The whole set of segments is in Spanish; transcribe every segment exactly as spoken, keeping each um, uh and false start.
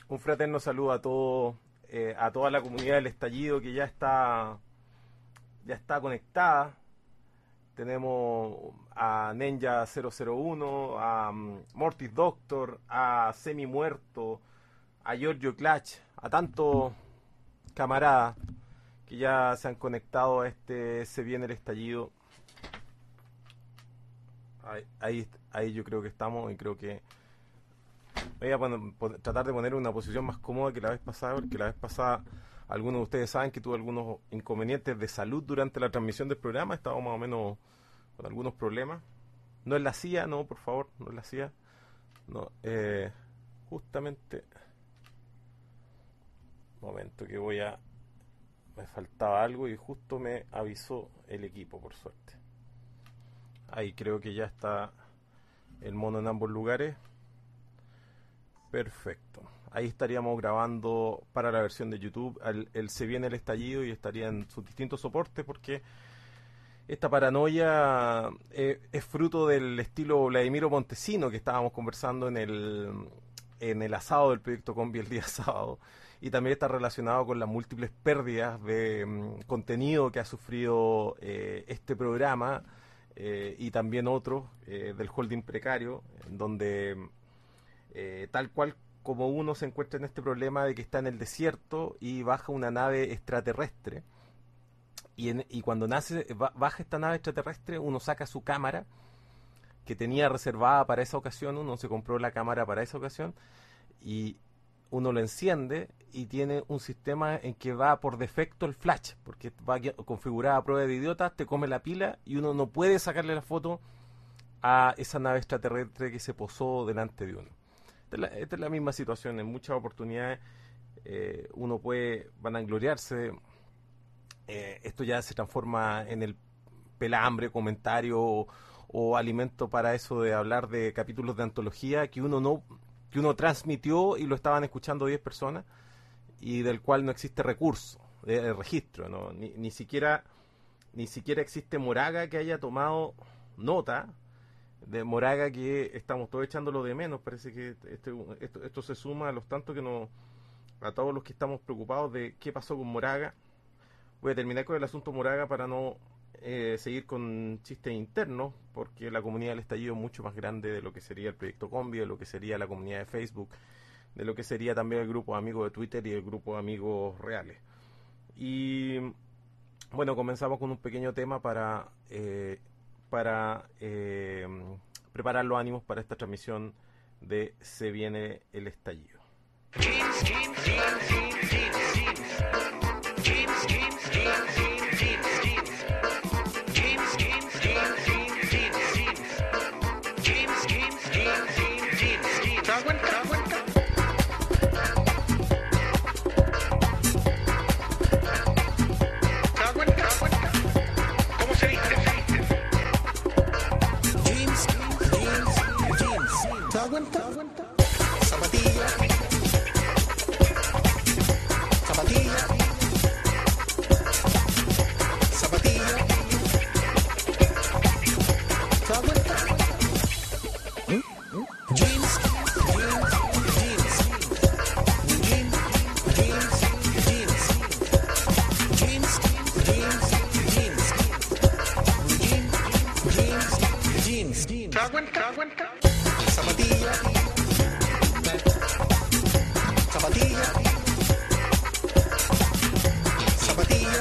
un fraterno saludo a todo, eh, a toda la comunidad del Estallido que ya está, ya está conectada. Tenemos a Ninja cero cero uno, a um, Mortis Doctor, a Semi Muerto, a Giorgio Clutch, a tantos camaradas que ya se han conectado a este Se Viene el Estallido. Ahí, ahí, ahí yo creo que estamos y creo que voy a poner, tratar de poner una posición más cómoda que la vez pasada, porque la vez pasada algunos de ustedes saben que tuve algunos inconvenientes de salud durante la transmisión del programa. Estaba más o menos con algunos problemas. No es la C I A, no, por favor, no es la C I A. No, eh, justamente... Momento que voy a... Me faltaba algo y justo me avisó el equipo, por suerte. Ahí creo que ya está el mono en ambos lugares. Perfecto. Ahí estaríamos grabando para la versión de YouTube el, el Se Viene el Estallido y estaría en sus distintos soportes porque esta paranoia eh, es fruto del estilo Vladimiro Montesino que estábamos conversando en el, en el asado del Proyecto Combi el día sábado. Y también está relacionado con las múltiples pérdidas de um, contenido que ha sufrido eh, este programa eh, y también otros eh, del holding precario, en donde eh, tal cual como uno se encuentra en este problema de que está en el desierto y baja una nave extraterrestre, y, en, y cuando nace baja esta nave extraterrestre, uno saca su cámara que tenía reservada para esa ocasión, uno se compró la cámara para esa ocasión, y uno lo enciende y tiene un sistema en que va por defecto el flash, porque va configurada a prueba de idiotas, te come la pila y uno no puede sacarle la foto a esa nave extraterrestre que se posó delante de uno. Esta es la, esta es la misma situación, en muchas oportunidades eh, uno puede vanagloriarse, eh, esto ya se transforma en el pelambre, comentario o, o alimento para eso de hablar de capítulos de antología que uno no... que uno transmitió y lo estaban escuchando diez personas y del cual no existe recurso de, de registro, ¿no? Ni, ni siquiera ni siquiera existe Moraga que haya tomado nota de Moraga, que estamos todos echándolo de menos. Parece que este, esto, esto se suma a los tantos que nos, a todos los que estamos preocupados de qué pasó con Moraga. Voy a terminar con el asunto Moraga para no eh, seguir con chistes internos, porque la comunidad del Estallido es mucho más grande de lo que sería el Proyecto Combi, de lo que sería la comunidad de Facebook, de lo que sería también el grupo de amigos de Twitter y el grupo de amigos reales. Y bueno, comenzamos con un pequeño tema para eh, para eh, preparar los ánimos para esta transmisión de Se Viene el Estallido. Zapatilla, zapatilla, zapatilla, ¿te das cuenta? Jeans, jeans, jeans, jeans, jeans, jeans, jeans, jeans, jeans, jeans, jeans, ¿te das cuenta? ¿Te das cuenta? Zapatilla, zapatilla, zapatilla,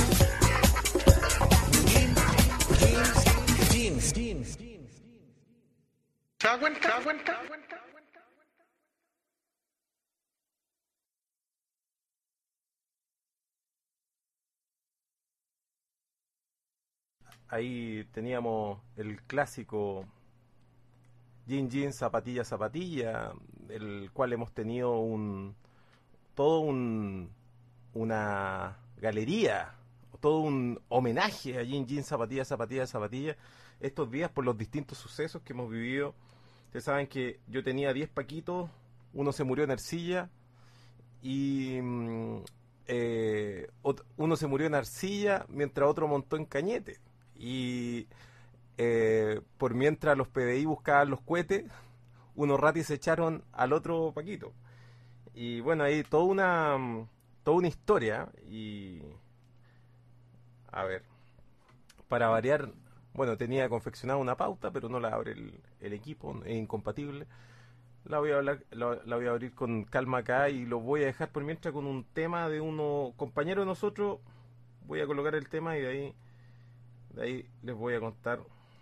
jeans, jeans, jeans, jeans. ¿Se da cuenta? ¿Se da cuenta? Ahí teníamos el clásico Jean Jean, zapatilla, zapatilla, el cual hemos tenido un todo un una galería, todo un homenaje a Jean Jean, zapatilla, zapatilla, zapatilla, estos días por los distintos sucesos que hemos vivido. Ustedes saben que yo tenía diez paquitos, uno se murió en Arcilla y eh, uno se murió en Arcilla mientras otro montó en Cañete. Y eh, por mientras los P D I buscaban los cohetes, unos ratis se echaron al otro paquito. y bueno, hay toda una, toda una historia y... A ver, para variar, bueno, tenía confeccionada una pauta, pero no la abre el, el equipo, es incompatible. La voy a hablar, la, la voy a abrir con calma acá y lo voy a dejar por mientras con un tema de uno compañero de nosotros. Voy a colocar el tema y de ahí, de ahí les voy a contar.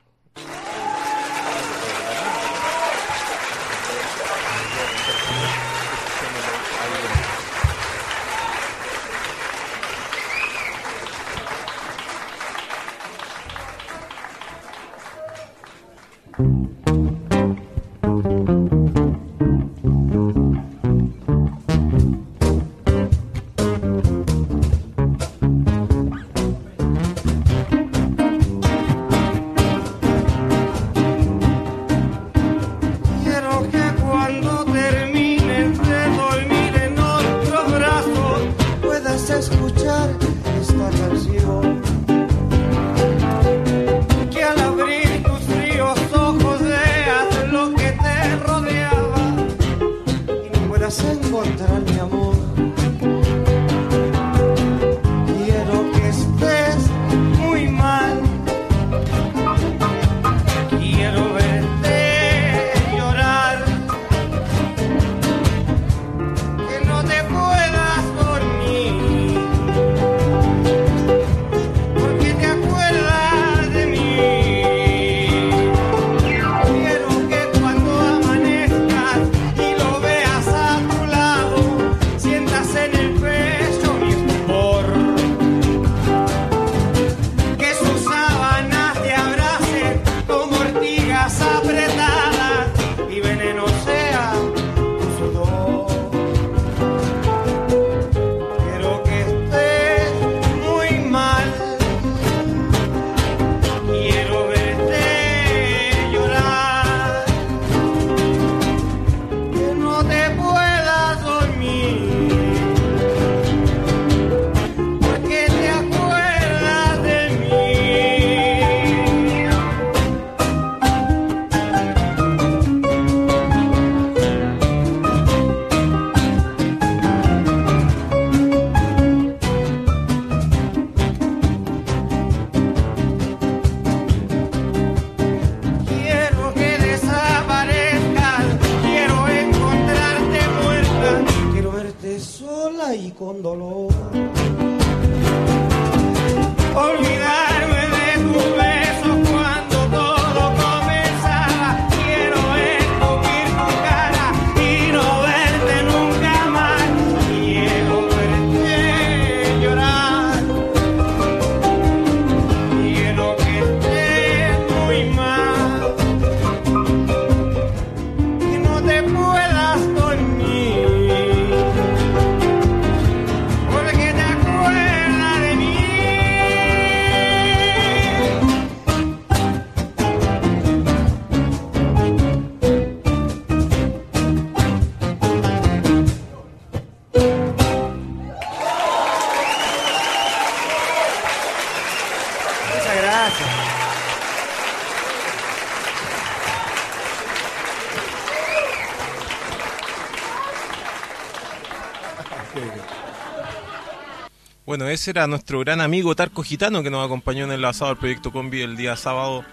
Bueno, ese era nuestro gran amigo Tarco Gitano, que nos acompañó en el asado del Proyecto Combi el día sábado,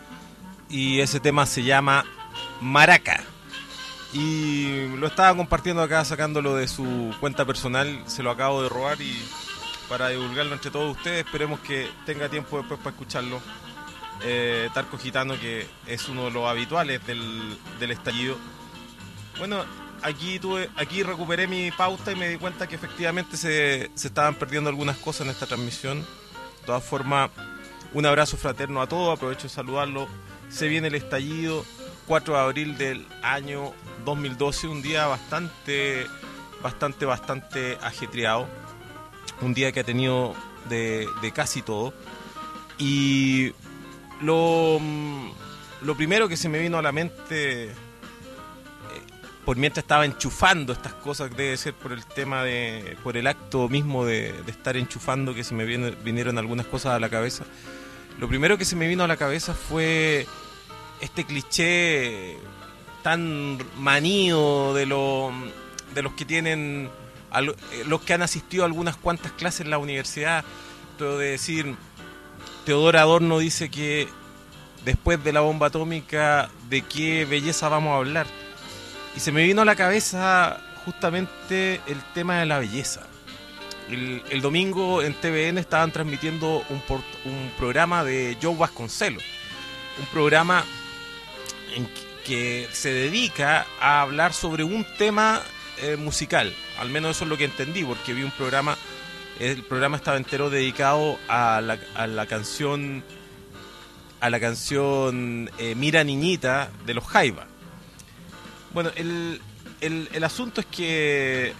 y ese tema se llama Maraca, y lo estaba compartiendo acá, sacándolo de su cuenta personal. Se lo acabo de robar y para divulgarlo entre todos ustedes. Esperemos que tenga tiempo después para escucharlo. eh, Tarco Gitano, que es uno de los habituales del, del estallido. Bueno, Aquí tuve, aquí recuperé mi pauta y me di cuenta que efectivamente se, se estaban perdiendo algunas cosas en esta transmisión. De todas formas, un abrazo fraterno a todos, aprovecho de saludarlo. Se viene el estallido, cuatro de abril del año dos mil doce, un día bastante, bastante, bastante ajetreado. Un día que ha tenido de, de casi todo. Y lo, lo primero que se me vino a la mente... por mientras estaba enchufando estas cosas, debe ser por el tema de, por el acto mismo de, de estar enchufando, que se me viene, vinieron algunas cosas a la cabeza. Lo primero que se me vino a la cabeza fue este cliché tan manío de lo de los que tienen, los que han asistido a algunas cuantas clases en la universidad, todo de decir, Teodoro Adorno dice que después de la bomba atómica, ¿de qué belleza vamos a hablar? Y se me vino a la cabeza justamente el tema de la belleza. El, el domingo en T V N estaban transmitiendo un, port, un programa de Joe Vasconcelos, un programa en que se dedica a hablar sobre un tema eh, musical, al menos eso es lo que entendí, porque vi un programa, el programa estaba entero dedicado a la, a la canción, a la canción eh, Mira Niñita de los Jaivas. Bueno, el, el, el asunto es que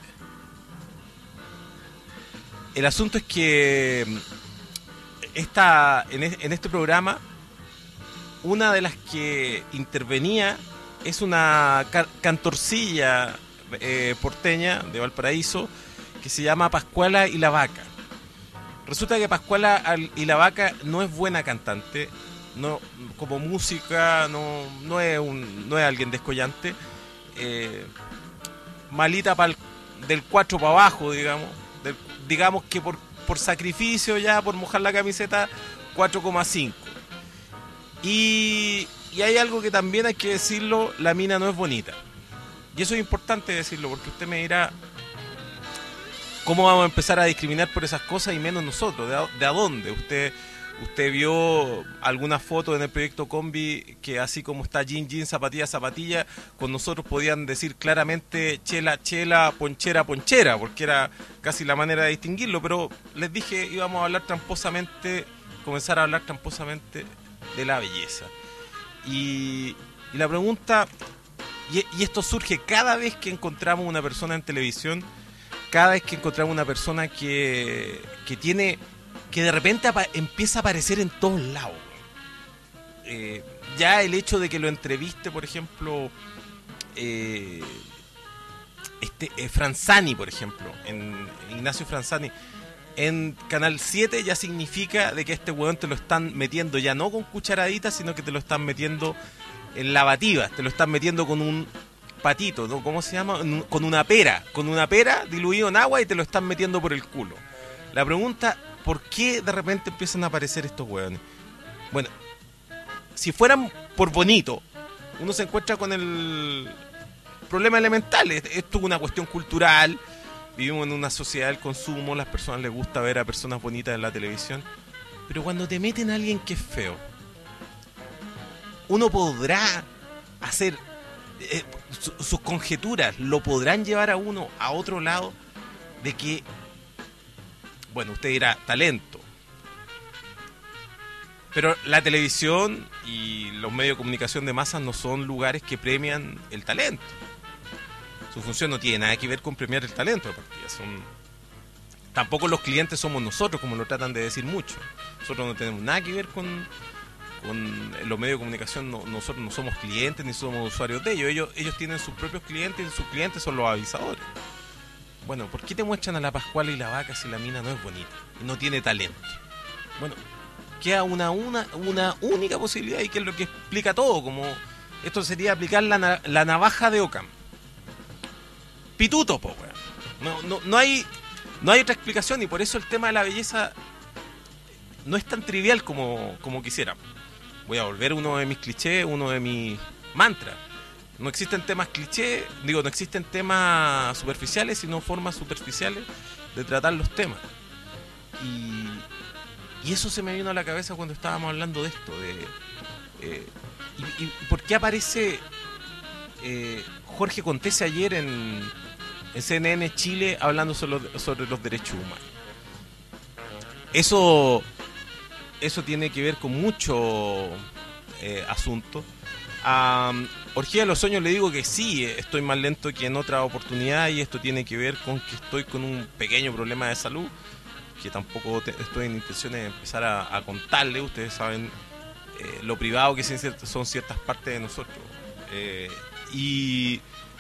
el asunto es que esta, en, en este programa una de las que intervenía es una ca- cantorcilla eh, porteña de Valparaíso que se llama Pascuala y la Vaca. Resulta que Pascuala y la Vaca no es buena cantante, no, como música no, no, es un, no es alguien descollante, eh, malita pa'l, del cuatro para abajo, digamos, del, digamos que por, por sacrificio ya, por mojar la camiseta, cuatro coma cinco. Y, y hay algo que también hay que decirlo, la mina no es bonita. Y eso es importante decirlo, porque usted me dirá, ¿cómo vamos a empezar a discriminar por esas cosas y menos nosotros? ¿De a, de a dónde? Usted usted vio alguna foto en el proyecto Combi que así como está jean, jean, zapatilla, zapatilla, con nosotros podían decir claramente chela, chela, ponchera, ponchera, porque era casi la manera de distinguirlo, pero les dije íbamos a hablar tramposamente, comenzar a hablar tramposamente de la belleza. Y, y la pregunta, y, y esto surge cada vez que encontramos una persona en televisión, cada vez que encontramos una persona que, que tiene, que de repente apa- empieza a aparecer en todos lados. Eh, ya el hecho de que lo entreviste, por ejemplo, eh, este eh, Franzani, por ejemplo, en Ignacio Franzani, en Canal siete ya significa de que este hueón te lo están metiendo ya no con cucharaditas, sino que te lo están metiendo en lavativas, te lo están metiendo con un patito, ¿no? ¿Cómo se llama? Con una pera, con una pera diluido en agua y te lo están metiendo por el culo. La pregunta, ¿por qué de repente empiezan a aparecer estos hueones? Bueno, si fueran por bonito, uno se encuentra con el problema elemental. Esto es una cuestión cultural. Vivimos en una sociedad del consumo, las personas les gusta ver a personas bonitas en la televisión, pero cuando te meten a alguien que es feo, uno podrá hacer eh, su, sus conjeturas, lo podrán llevar a uno a otro lado de que, bueno, usted dirá talento, pero la televisión y los medios de comunicación de masas no son lugares que premian el talento. Su función no tiene nada que ver con premiar el talento de partida. Son... Tampoco los clientes somos nosotros, como lo tratan de decir mucho. Nosotros no tenemos nada que ver con, con los medios de comunicación. No, nosotros no somos clientes ni somos usuarios de ellos. Ellos ellos tienen sus propios clientes y sus clientes son los avisadores. Bueno, ¿por qué te muestran a la Pascuala y la Vaca si la mina no es bonita y no tiene talento? Bueno, queda una, una, una única posibilidad y que es lo que explica todo. Como esto sería aplicar la, la navaja de Occam. Pituto, po, weón. No, no, no hay, no hay otra explicación y por eso el tema de la belleza no es tan trivial como, como quisiera. Voy a volver uno de mis clichés, uno de mis mantras. No existen temas clichés, digo, no existen temas superficiales, sino formas superficiales de tratar los temas. Y, y eso se me vino a la cabeza cuando estábamos hablando de esto. De, eh, y, y ¿por qué aparece eh, Jorge Contese ayer en... en C N N Chile hablando sobre los, sobre los derechos humanos? Eso eso tiene que ver con mucho eh, asunto. A Orgía de los Sueños le digo que sí, estoy más lento que en otra oportunidad y esto tiene que ver con que estoy con un pequeño problema de salud que tampoco te, estoy en intenciones de empezar a, a contarle. Ustedes saben eh, lo privado que son ciertas partes de nosotros. Eh, y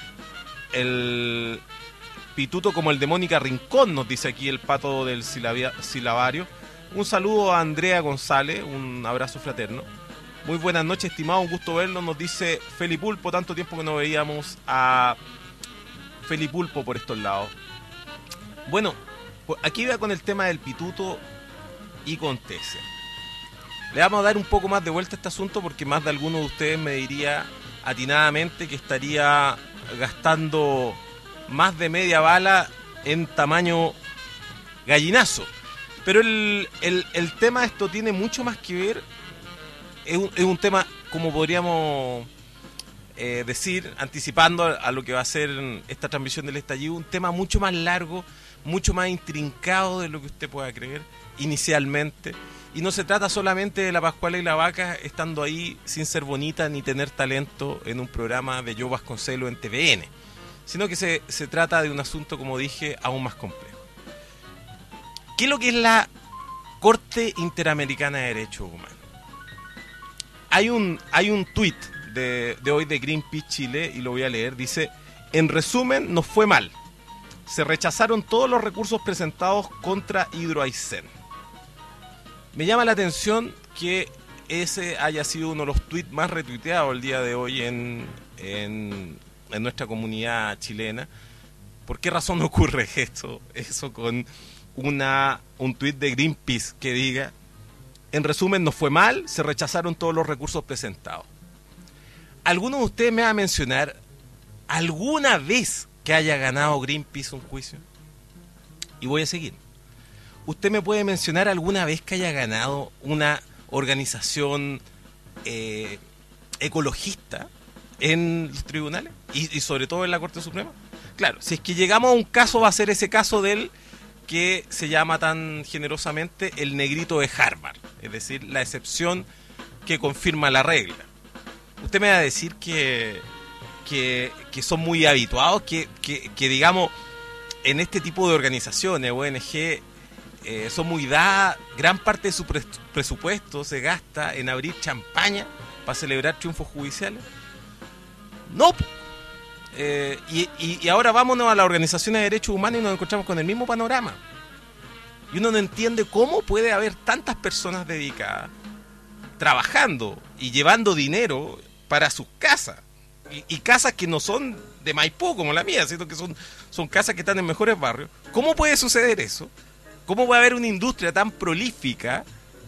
el pituto como el de Mónica Rincón, nos dice aquí el pato del silabia, silabario. Un saludo a Andrea González, un abrazo fraterno. Muy buenas noches, estimado, un gusto verlo, nos dice Felipulpo, tanto tiempo que no veíamos a Felipulpo por estos lados. Bueno, pues aquí va con el tema del pituto y con Tese. Le vamos a dar un poco más de vuelta a este asunto porque más de alguno de ustedes me diría atinadamente que estaría gastando más de media bala en tamaño gallinazo. Pero el, el, el tema de esto tiene mucho más que ver. Es un, es un tema, como podríamos eh, decir, anticipando a, a lo que va a ser esta transmisión del estallido, un tema mucho más largo, mucho más intrincado de lo que usted pueda creer inicialmente. Y no se trata solamente de la Pascuala y la Vaca estando ahí sin ser bonita ni tener talento en un programa de Joe Vasconcelos en T V N, sino que se, se trata de un asunto, como dije, aún más complejo. ¿Qué es lo que es la Corte Interamericana de Derechos Humanos? Hay un, hay un tuit de, de hoy de Greenpeace Chile, y lo voy a leer. Dice: en resumen, nos fue mal. Se rechazaron todos los recursos presentados contra Hidroaicén. Me llama la atención que ese haya sido uno de los tweets más retuiteados el día de hoy en, en, en nuestra comunidad chilena. ¿Por qué razón ocurre esto? Eso con una, un tweet de Greenpeace que diga: en resumen, nos fue mal, se rechazaron todos los recursos presentados. ¿Alguno de ustedes me va a mencionar alguna vez que haya ganado Greenpeace un juicio? Y voy a seguir. ¿Usted me puede mencionar alguna vez que haya ganado una organización eh, ecologista en los tribunales? Y, y sobre todo en la Corte Suprema. Claro, si es que llegamos a un caso, va a ser ese caso del que se llama tan generosamente el negrito de Harvard. Es decir, la excepción que confirma la regla. Usted me va a decir que, que, que son muy habituados, que, que, que digamos, en este tipo de organizaciones, O N G, Eh, son muy dadas, gran parte de su pre presupuesto se gasta en abrir champaña para celebrar triunfos judiciales. No. Eh, y, y, y ahora vámonos a las organizaciones de derechos humanos y nos encontramos con el mismo panorama. Y uno no entiende cómo puede haber tantas personas dedicadas, trabajando y llevando dinero para sus casas. Y, y casas que no son de Maipú como la mía, sino que son, son casas que están en mejores barrios. ¿Cómo puede suceder eso? ¿Cómo va a haber una industria tan prolífica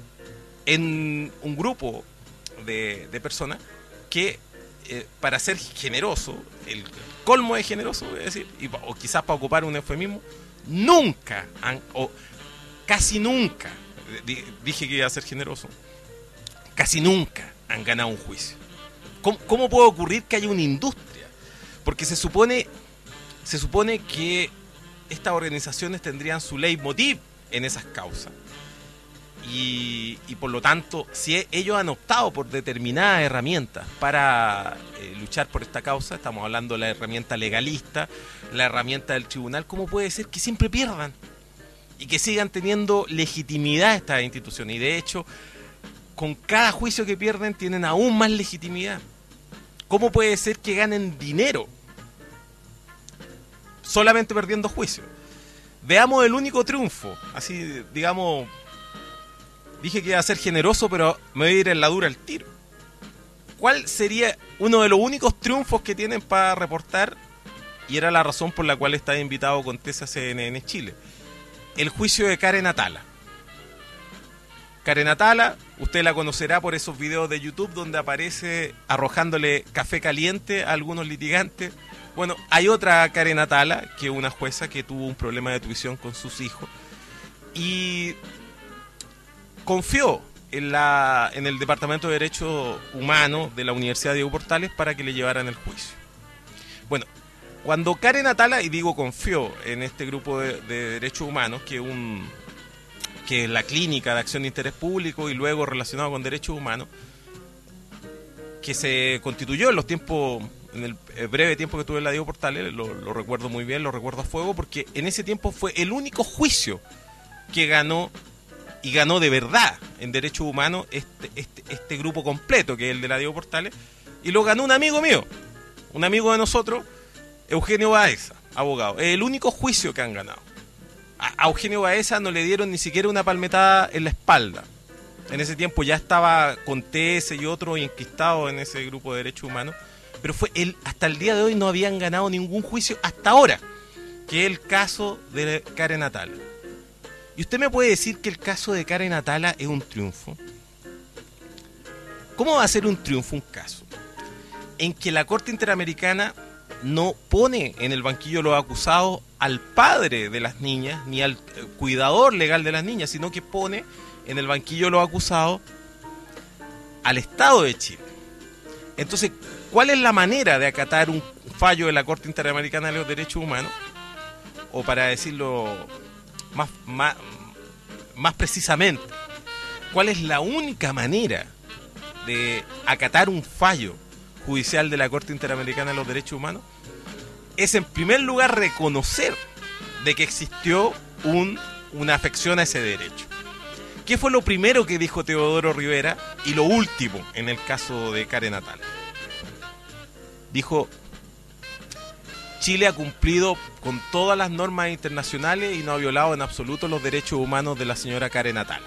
en un grupo de, de personas que, eh, para ser generoso, el colmo de generoso, voy a decir, y, o quizás para ocupar un eufemismo, nunca, han, o casi nunca, dije que iba a ser generoso, casi nunca han ganado un juicio? ¿Cómo, cómo puede ocurrir que haya una industria? Porque se supone, se supone que estas organizaciones tendrían su leitmotiv en esas causas. Y, y por lo tanto, si ellos han optado por determinadas herramientas para eh, luchar por esta causa, estamos hablando de la herramienta legalista, la herramienta del tribunal, ¿cómo puede ser que siempre pierdan? Y que sigan teniendo legitimidad estas instituciones. Y de hecho, con cada juicio que pierden, tienen aún más legitimidad. ¿Cómo puede ser que ganen dinero solamente perdiendo juicios? Veamos el único triunfo. Así, digamos, dije que iba a ser generoso, pero me voy a ir en la dura al tiro. ¿Cuál sería uno de los únicos triunfos que tienen para reportar? Y era la razón por la cual estaba invitado con Tesa C N N Chile. El juicio de Karen Atala. Karen Atala, usted la conocerá por esos videos de YouTube donde aparece arrojándole café caliente a algunos litigantes. Bueno, hay otra Karen Atala, que es una jueza que tuvo un problema de tuición con sus hijos y confió en, la, en el Departamento de Derechos Humanos de la Universidad Diego Portales para que le llevaran el juicio. Bueno, cuando Karen Atala, y digo confió en este grupo de, de derechos humanos, que, un, que es la Clínica de Acción de Interés Público y luego relacionado con derechos humanos, que se constituyó en los tiempos... en el breve tiempo que estuve en la Diego Portales, lo, lo recuerdo muy bien, lo recuerdo a fuego, porque en ese tiempo fue el único juicio que ganó, y ganó de verdad en derechos humanos, este, este, este grupo completo, que es el de la Diego Portales, y lo ganó un amigo mío, un amigo de nosotros, Eugenio Baeza, abogado. Es el único juicio que han ganado. A, a Eugenio Baeza no le dieron ni siquiera una palmetada en la espalda. En ese tiempo ya estaba con T S y otros enquistados en ese grupo de derechos humanos. pero fue el, hasta el día de hoy no habían ganado ningún juicio hasta ahora, que es el caso de Karen Atala. ¿Y usted me puede decir que el caso de Karen Atala es un triunfo? ¿Cómo va a ser un triunfo un caso en que la Corte Interamericana no pone en el banquillo de los acusados al padre de las niñas, ni al cuidador legal de las niñas, sino que pone en el banquillo de los acusados al Estado de Chile? Entonces, ¿cuál es la manera de acatar un fallo de la Corte Interamericana de los Derechos Humanos? O para decirlo más, más, más precisamente, ¿cuál es la única manera de acatar un fallo judicial de la Corte Interamericana de los Derechos Humanos? Es en primer lugar reconocer de que existió un, una afección a ese derecho. ¿Qué fue lo primero que dijo Teodoro Rivera y lo último en el caso de Karen Atala? Dijo: Chile ha cumplido con todas las normas internacionales y no ha violado en absoluto los derechos humanos de la señora Karen Atala.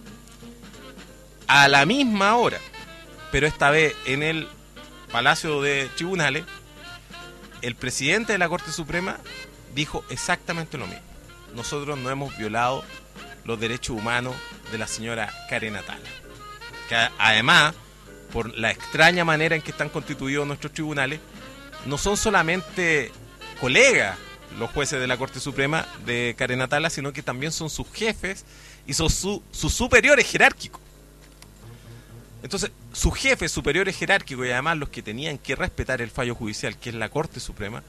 A la misma hora, pero esta vez en el Palacio de Tribunales, el presidente de la Corte Suprema dijo exactamente lo mismo. Nosotros no hemos violado los derechos humanos de la señora Karen Atala. Que además, por la extraña manera en que están constituidos nuestros tribunales, no son solamente colegas los jueces de la Corte Suprema de Karen Atala, sino que también son sus jefes y son su, sus superiores jerárquicos. Entonces, sus jefes superiores jerárquicos y además los que tenían que respetar el fallo judicial, que es la Corte Suprema,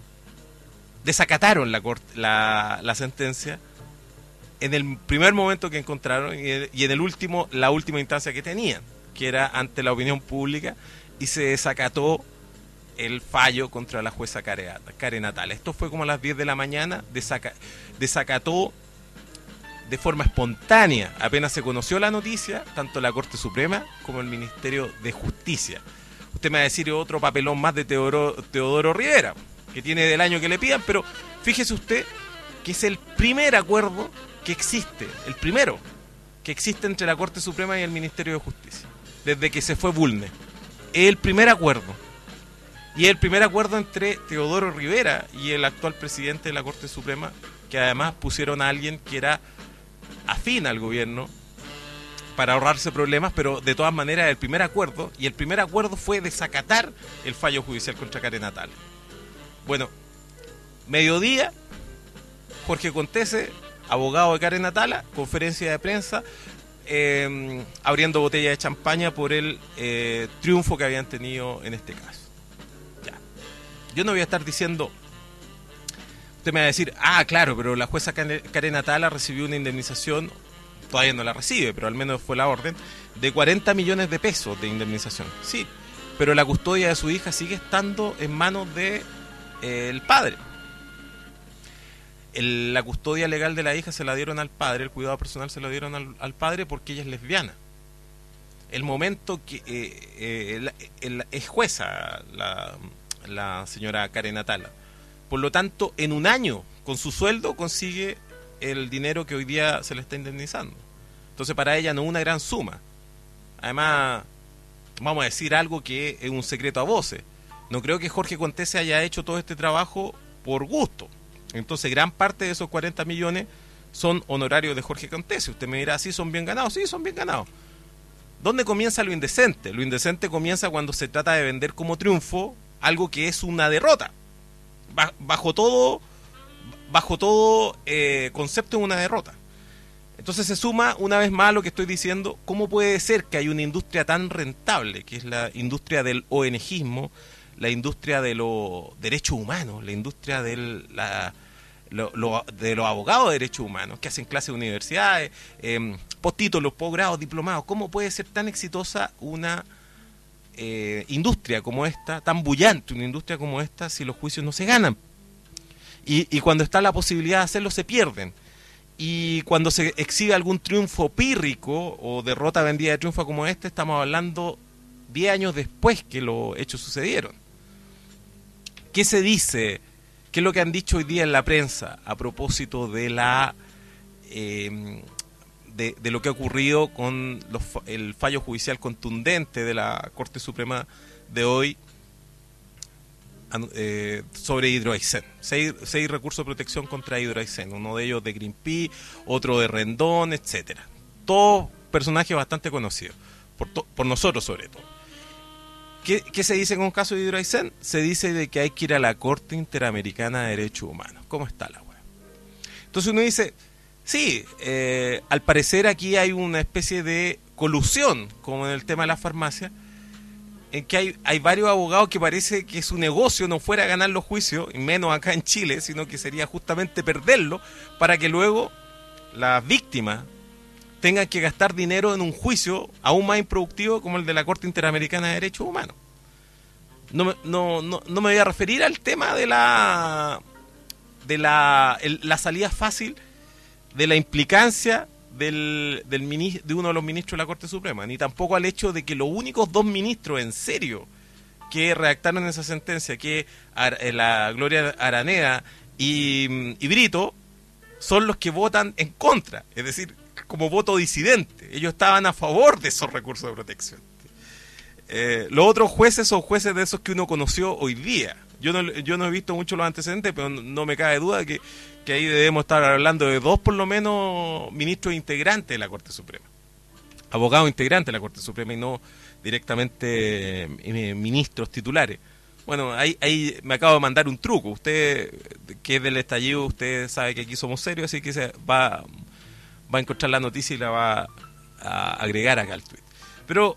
desacataron la, corte, la, la sentencia en el primer momento que encontraron y en el último, la última instancia que tenían, que era ante la opinión pública, y se desacató el fallo contra la jueza Karen Atala. Esto fue como a las diez de la mañana, desaca, desacató de forma espontánea, apenas se conoció la noticia, tanto la Corte Suprema como el Ministerio de Justicia. Usted me va a decir otro papelón más de Teodoro, Teodoro Rivera, que tiene del año que le pidan, pero fíjese usted que es el primer acuerdo que existe, el primero que existe entre la Corte Suprema y el Ministerio de Justicia, desde que se fue Bulnes. Es el primer acuerdo. Y es el primer acuerdo entre Teodoro Rivera y el actual presidente de la Corte Suprema, que además pusieron a alguien que era afín al gobierno para ahorrarse problemas, pero de todas maneras el primer acuerdo, y el primer acuerdo fue desacatar el fallo judicial contra Karen Atala. Bueno, mediodía, Jorge Contese, abogado de Karen Atala, conferencia de prensa, eh, abriendo botella de champaña por el eh, triunfo que habían tenido en este caso. Ya. Yo no voy a estar diciendo, usted me va a decir, ah, claro, pero la jueza Karen Atala recibió una indemnización, todavía no la recibe, pero al menos fue la orden, de cuarenta millones de pesos de indemnización. Sí, pero la custodia de su hija sigue estando en manos de eh, el padre. El, la custodia legal de la hija se la dieron al padre, el cuidado personal se lo dieron al, al padre porque ella es lesbiana. El momento que eh, eh, la, el, es jueza la, la señora Karen Atala. Por lo tanto, en un año, con su sueldo, consigue el dinero que hoy día se le está indemnizando. Entonces, para ella no es una gran suma. Además, vamos a decir algo que es un secreto a voces. No creo que Jorge Contese haya hecho todo este trabajo por gusto. Entonces, gran parte de esos cuarenta millones son honorarios de Jorge Contese. Usted me dirá, ¿sí son bien ganados? Sí, son bien ganados. ¿Dónde comienza lo indecente? Lo indecente comienza cuando se trata de vender como triunfo algo que es una derrota. Bajo todo, bajo todo eh, concepto de una derrota. Entonces se suma una vez más lo que estoy diciendo, ¿cómo puede ser que hay una industria tan rentable, que es la industria del ONGismo, la industria de los derechos humanos, la industria del, la, lo, lo, de los abogados de derechos humanos, que hacen clases de universidades, eh, postítulos, posgrados, diplomados? ¿Cómo puede ser tan exitosa una eh, industria como esta, tan bullante una industria como esta, si los juicios no se ganan? Y, y cuando está la posibilidad de hacerlo, se pierden. Y cuando se exhibe algún triunfo pírrico o derrota vendida de triunfo como este, estamos hablando diez años después que los hechos sucedieron. ¿Qué se dice? ¿Qué es lo que han dicho hoy día en la prensa a propósito de la eh, de, de lo que ha ocurrido con los, el fallo judicial contundente de la Corte Suprema de hoy eh, sobre Hidroaicén. Seis, seis recursos de protección contra Hidroaicén. Uno de ellos de Greenpeace, otro de Rendón, etcétera. Todos personajes bastante conocidos, por, to, por nosotros sobre todo. ¿Qué, ¿Qué se dice con el caso de Hidroaicén? Se dice de que hay que ir a la Corte Interamericana de Derechos Humanos. ¿Cómo está la web? Entonces uno dice, sí, eh, al parecer aquí hay una especie de colusión, como en el tema de la farmacia, en que hay, hay varios abogados que parece que su negocio no fuera ganar los juicios, y menos acá en Chile, sino que sería justamente perderlo, para que luego las víctimas tengan que gastar dinero en un juicio aún más improductivo como el de la Corte Interamericana de Derechos Humanos. No, me- no, no, no me voy a referir al tema de la de la, el- la salida fácil de la implicancia del, del minis- de uno de los ministros de la Corte Suprema, ni tampoco al hecho de que los únicos dos ministros en serio que redactaron esa sentencia, que Ar- eh, la Gloria Araneda y, y Brito, son los que votan en contra, es decir, como voto disidente. Ellos estaban a favor de esos recursos de protección. Eh, los otros jueces son jueces de esos que uno conoció hoy día. Yo no, yo no he visto mucho los antecedentes, pero no, no me cabe duda que, que ahí debemos estar hablando de dos, por lo menos, ministros integrantes de la Corte Suprema. Abogados integrantes de la Corte Suprema y no directamente eh, ministros titulares. Bueno, ahí, ahí me acabo de mandar un truco. Usted, que es del estallido, usted sabe que aquí somos serios, así que se va, va a encontrar la noticia y la va a agregar acá al tweet. Pero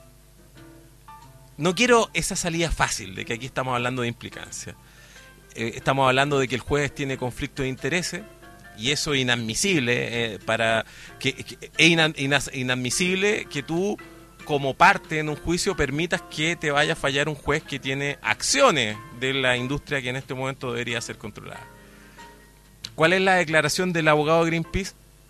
no quiero esa salida fácil de que aquí estamos hablando de implicancia. Eh, estamos hablando de que el juez tiene conflicto de intereses y eso es inadmisible. Eh, para que, que es inan, inas, inadmisible que tú, como parte en un juicio, permitas que te vaya a fallar un juez que tiene acciones de la industria que en este momento debería ser controlada. ¿Cuál es la declaración del abogado de Greenpeace?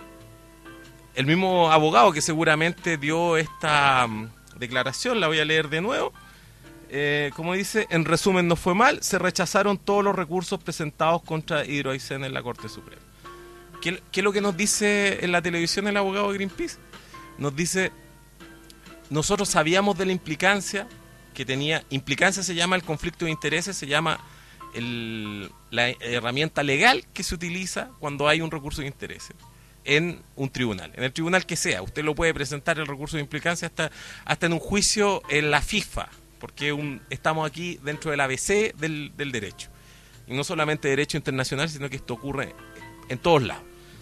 El mismo abogado que seguramente dio esta um, declaración, la voy a leer de nuevo. Eh, como dice, en resumen, no fue mal, se rechazaron todos los recursos presentados contra Hidroaicén en la Corte Suprema. ¿Qué, ¿Qué es lo que nos dice en la televisión el abogado de Greenpeace? Nos dice, nosotros sabíamos de la implicancia que tenía, implicancia se llama el conflicto de intereses, se llama el, la herramienta legal que se utiliza cuando hay un recurso de intereses en un tribunal, en el tribunal que sea. Usted lo puede presentar el recurso de implicancia hasta, hasta en un juicio en la FIFA, porque un, estamos aquí dentro del A B C del, del derecho. Y no solamente derecho internacional, sino que esto ocurre en todos lados.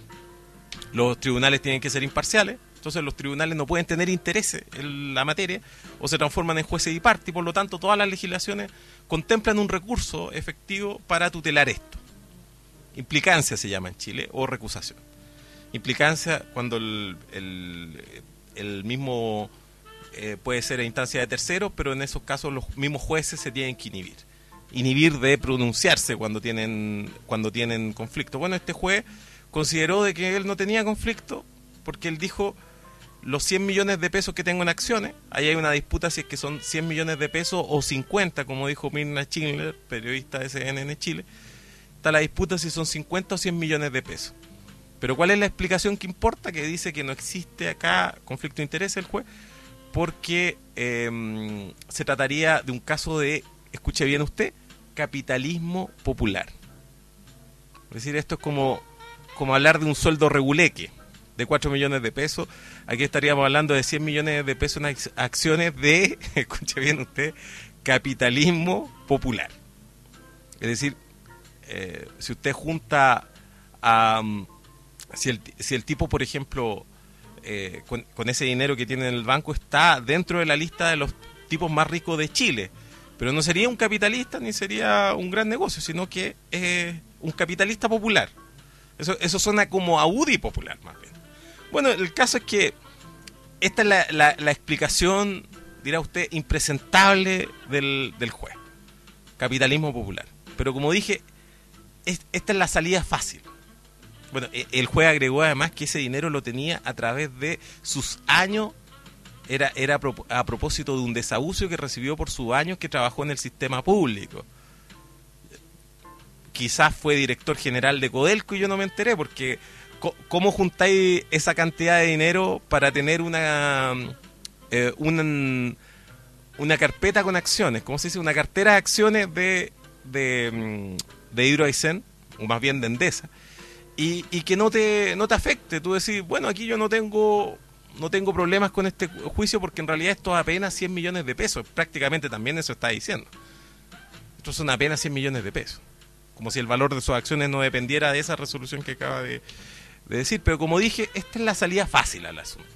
Los tribunales tienen que ser imparciales, entonces los tribunales no pueden tener intereses en la materia o se transforman en jueces y parte, y por lo tanto todas las legislaciones contemplan un recurso efectivo para tutelar esto. Implicancia se llama en Chile, o recusación. Implicancia cuando el, el, el mismo eh, puede ser a instancia de terceros, pero en esos casos los mismos jueces se tienen que inhibir. Inhibir de pronunciarse cuando tienen cuando tienen conflicto. Bueno, este juez consideró de que él no tenía conflicto porque él dijo, los cien millones de pesos que tengo en acciones, ahí hay una disputa si es que son cien millones de pesos o cincuenta, como dijo Mirna Schindler, periodista de C N N Chile, está la disputa si son cincuenta o cien millones de pesos. Pero ¿cuál es la explicación que importa? Que dice que no existe acá conflicto de interés el juez, porque eh, se trataría de un caso de, escuche bien usted, capitalismo popular. Es decir, esto es como, como hablar de un sueldo reguleque de cuatro millones de pesos. Aquí estaríamos hablando de cien millones de pesos en acciones de, escuche bien usted, capitalismo popular. Es decir, eh, si usted junta a... Um, Si el, si el tipo, por ejemplo, eh, con, con ese dinero que tiene en el banco, está dentro de la lista de los tipos más ricos de Chile, pero no sería un capitalista ni sería un gran negocio, sino que es un capitalista popular. Eso, eso suena como a U D I popular, más bien. Bueno, el caso es que esta es la, la, la explicación, dirá usted, impresentable del, del juez. Capitalismo popular. Pero como dije, es, esta es la salida fácil. Bueno, el juez agregó además que ese dinero lo tenía a través de sus años, era, era a propósito de un desahucio que recibió por sus años que trabajó en el sistema público. Quizás fue director general de Codelco y yo no me enteré, porque ¿cómo juntáis esa cantidad de dinero para tener una, eh, una, una carpeta con acciones? ¿Cómo se dice? Una cartera de acciones de de, de Hydro Aysén, o más bien de Endesa, y, y que no te, no te afecte. Tú decís, bueno, aquí yo no tengo... no tengo problemas con este juicio porque en realidad esto es apenas cien millones de pesos. Prácticamente también eso está diciendo. Esto son apenas cien millones de pesos. Como si el valor de sus acciones no dependiera de esa resolución que acaba de, de decir. Pero como dije, esta es la salida fácil al asunto.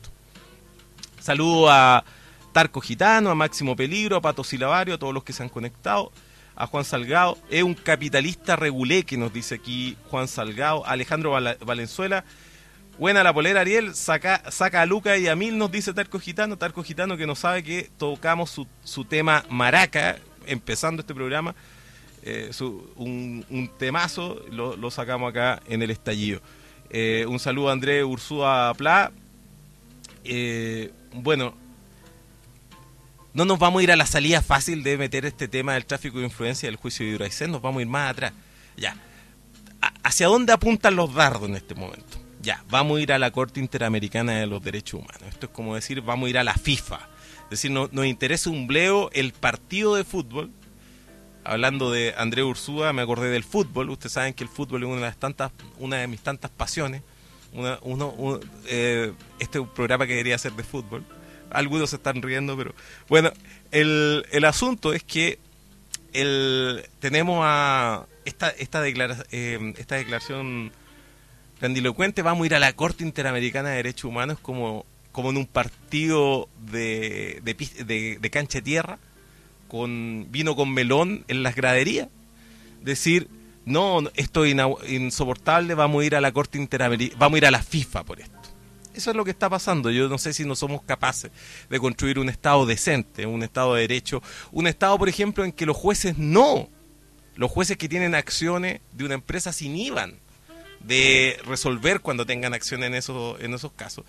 Saludo a Tarco Gitano, a Máximo Peligro, a Pato Silavario, a todos los que se han conectado. A Juan Salgado, es un capitalista regulé que nos dice aquí Juan Salgado. A Alejandro Val- Valenzuela. Buena la polera, Ariel, saca, saca a Luca y a Mil, nos dice Tarco Gitano. Tarco Gitano que no sabe que tocamos su, su tema maraca, empezando este programa, eh, su, un, un temazo, lo, lo sacamos acá en el estallido. Eh, un saludo a Andrés Ursúa Pla. Eh, bueno, no nos vamos a ir a la salida fácil de meter este tema del tráfico de influencia del juicio de Hydro Aysén, nos vamos a ir más atrás. Ya, ¿A, ¿hacia dónde apuntan los dardos en este momento? Ya, vamos a ir a la Corte Interamericana de los Derechos Humanos. Esto es como decir, vamos a ir a la FIFA. Es decir, no, nos interesa un bleo el partido de fútbol. Hablando de Andrés Ursúa, me acordé del fútbol. Ustedes saben que el fútbol es una de las tantas, una de mis tantas pasiones. Una, uno, un, eh, este es un programa que debería ser de fútbol. Algunos se están riendo, pero bueno, el, el asunto es que el, tenemos a esta, esta, declara, eh, esta declaración grandilocuente. Vamos a ir a la Corte Interamericana de Derechos Humanos como, como en un partido de, de, de, de cancha de tierra, con vino con melón en las graderías. Decir, no, esto es insoportable, vamos a ir a la Corte Interamericana, vamos a ir a la FIFA por esto. Eso es lo que está pasando. Yo no sé si no somos capaces de construir un Estado decente, un Estado de derecho, un Estado, por ejemplo, en que los jueces no, los jueces que tienen acciones de una empresa se inhiban de resolver cuando tengan acción en esos, en esos casos.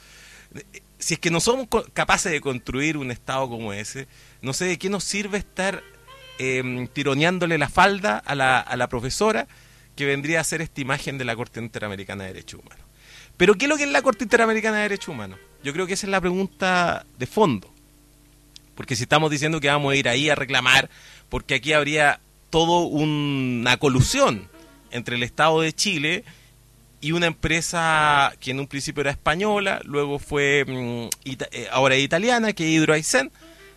Si es que no somos capaces de construir un Estado como ese, no sé de qué nos sirve estar eh, tironeándole la falda a la, a la profesora que vendría a ser esta imagen de la Corte Interamericana de Derechos Humanos. Pero ¿qué es lo que es la Corte Interamericana de Derechos Humanos? Yo creo que esa es la pregunta de fondo. Porque si estamos diciendo que vamos a ir ahí a reclamar, porque aquí habría todo una colusión entre el Estado de Chile y una empresa que en un principio era española, luego fue mm, ita- eh, ahora es italiana, que es Hydro Aysén,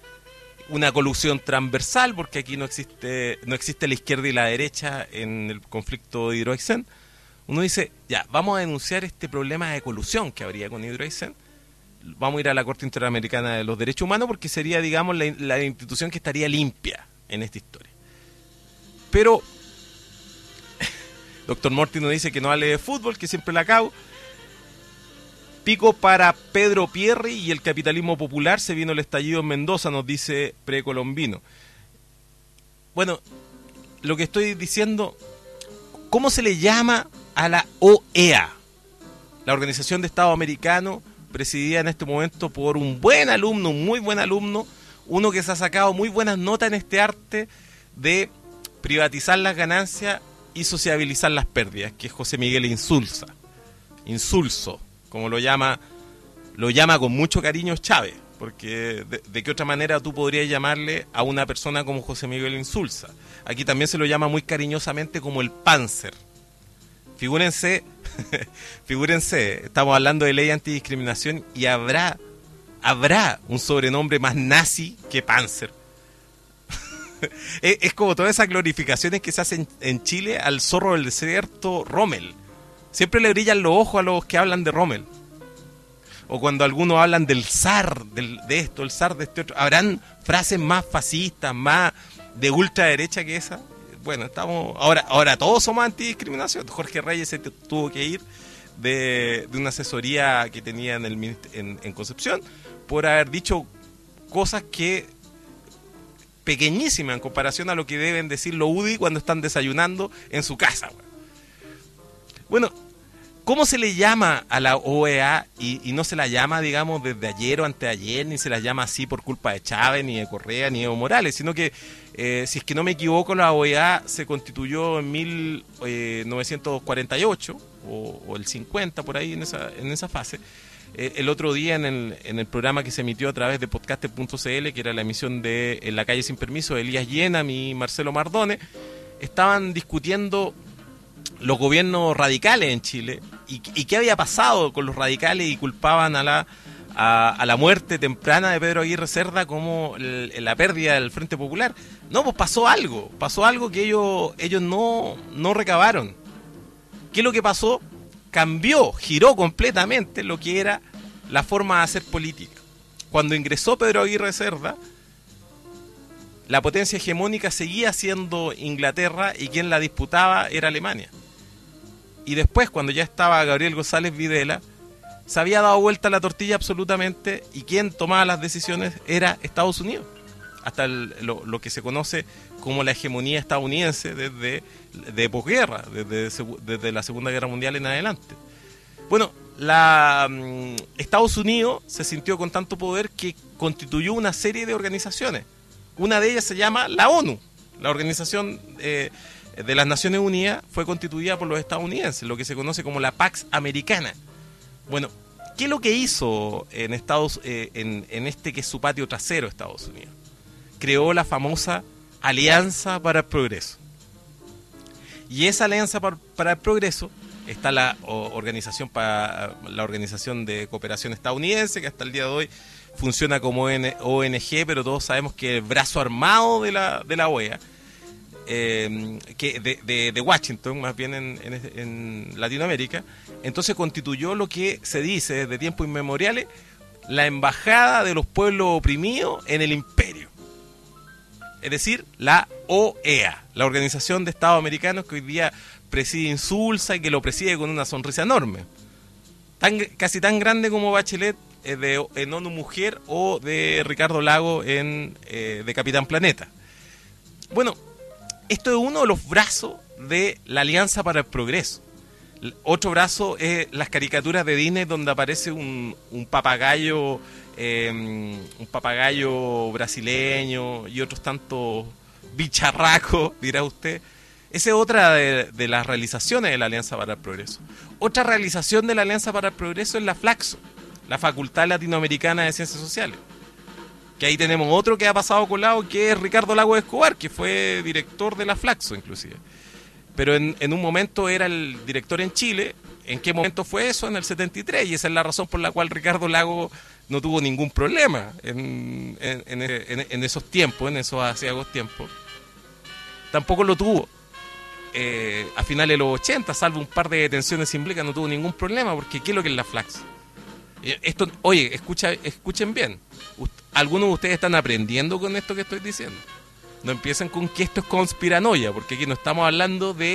una colusión transversal, porque aquí no existe no existe la izquierda y la derecha en el conflicto de Hydro Aysén. Uno dice, ya, vamos a denunciar este problema de colusión que habría con Hydro Aysén, vamos a ir a la Corte Interamericana de los Derechos Humanos porque sería, digamos, la, la institución que estaría limpia en esta historia. Pero Doctor Morty nos dice que no hable de fútbol, que siempre la cago. Pico para Pedro Pierri y el capitalismo popular, se vino el estallido en Mendoza, nos dice Precolombino. Bueno, lo que estoy diciendo, ¿cómo se le llama a la O E A? La Organización de Estado Americano, presidida en este momento por un buen alumno, un muy buen alumno, uno que se ha sacado muy buenas notas en este arte de privatizar las ganancias y sociabilizar las pérdidas, que es José Miguel Insulza, Insulso, como lo llama, lo llama con mucho cariño Chávez, porque de, de qué otra manera tú podrías llamarle a una persona como José Miguel Insulza. Aquí también se lo llama muy cariñosamente como el Panzer. Figúrense, figúrense, estamos hablando de ley antidiscriminación y habrá, habrá un sobrenombre más nazi que Panzer. es, es como todas esas glorificaciones que se hacen en Chile al zorro del desierto Rommel. Siempre le brillan los ojos a los que hablan de Rommel. O cuando algunos hablan del zar, del, de esto, el zar de este otro. ¿Habrán frases más fascistas, más de ultraderecha que esa? Bueno, estamos ahora ahora todos somos antidiscriminación. Jorge Reyes se tuvo que ir de, de una asesoría que tenía en, el, en, en Concepción por haber dicho cosas que pequeñísimas en comparación a lo que deben decir los U D I cuando están desayunando en su casa. Bueno, ¿cómo se le llama a la O E A y, y no se la llama, digamos, desde ayer o anteayer, ni se la llama así por culpa de Chávez, ni de Correa, ni de Evo Morales, sino que, eh, si es que no me equivoco, la O E A se constituyó en mil novecientos cuarenta y ocho, o, o el cincuenta, por ahí, en esa, en esa fase. Eh, el otro día en el, en el programa que se emitió a través de podcaster punto c l, que era la emisión de En la calle sin permiso, de Elías Yenam y Marcelo Mardone, estaban discutiendo los gobiernos radicales en Chile y, y qué había pasado con los radicales, y culpaban a la a, a la muerte temprana de Pedro Aguirre Cerda como el, la pérdida del Frente Popular. No, pues pasó algo, pasó algo que ellos ellos no, no recabaron. ¿Qué es lo que pasó? Cambió, giró completamente lo que era la forma de hacer política. Cuando ingresó Pedro Aguirre Cerda, la potencia hegemónica seguía siendo Inglaterra y quien la disputaba era Alemania. Y después, cuando ya estaba Gabriel González Videla, se había dado vuelta la tortilla absolutamente, y quien tomaba las decisiones era Estados Unidos. Hasta el, lo, lo que se conoce como la hegemonía estadounidense desde de posguerra, desde, desde la Segunda Guerra Mundial en adelante. Bueno, la, um, Estados Unidos se sintió con tanto poder que constituyó una serie de organizaciones. Una de ellas se llama la ONU, la Organización eh, de las Naciones Unidas. Fue constituida por los estadounidenses, lo que se conoce como la Pax Americana. Bueno, ¿qué es lo que hizo en Estados eh, en, en este que es su patio trasero, Estados Unidos? Creó la famosa Alianza para el Progreso. Y esa Alianza para, para el Progreso está la o, organización para la Organización de Cooperación Estadounidense, que hasta el día de hoy funciona como O N G, pero todos sabemos que el brazo armado de la de la O E A, eh, que de, de, de Washington, más bien en, en, en Latinoamérica. Entonces constituyó lo que se dice desde tiempos inmemoriales la embajada de los pueblos oprimidos en el imperio. Es decir, la O E A, la Organización de Estados Americanos, que hoy día preside Insulza y que lo preside con una sonrisa enorme. Tan, casi tan grande como Bachelet eh, de, en ONU Mujer, o de Ricardo Lago en eh, de Capitán Planeta. Bueno, esto es uno de los brazos de la Alianza para el Progreso. Otro brazo es las caricaturas de Disney, donde aparece un, un papagayo, eh, un papagayo brasileño y otros tantos bicharracos, dirá usted. Esa es otra de, de las realizaciones de la Alianza para el Progreso. Otra realización de la Alianza para el Progreso es la Flaxo, la Facultad Latinoamericana de Ciencias Sociales. Que ahí tenemos otro que ha pasado colado, que es Ricardo Lago Escobar, que fue director de la Flaxo inclusive. Pero en, en un momento era el director en Chile. ¿En qué momento fue eso? En el setenta y tres, y esa es la razón por la cual Ricardo Lago no tuvo ningún problema en, en, en, en, en esos tiempos, en esos asiagos tiempos. Tampoco lo tuvo eh, a finales de los ochenta, salvo un par de detenciones simbólicas, no tuvo ningún problema, porque ¿qué es lo que es la Flaxo? Esto, oye, escucha, escuchen bien. Algunos de ustedes están aprendiendo con esto que estoy diciendo. No empiecen con que esto es conspiranoia, porque aquí no estamos hablando de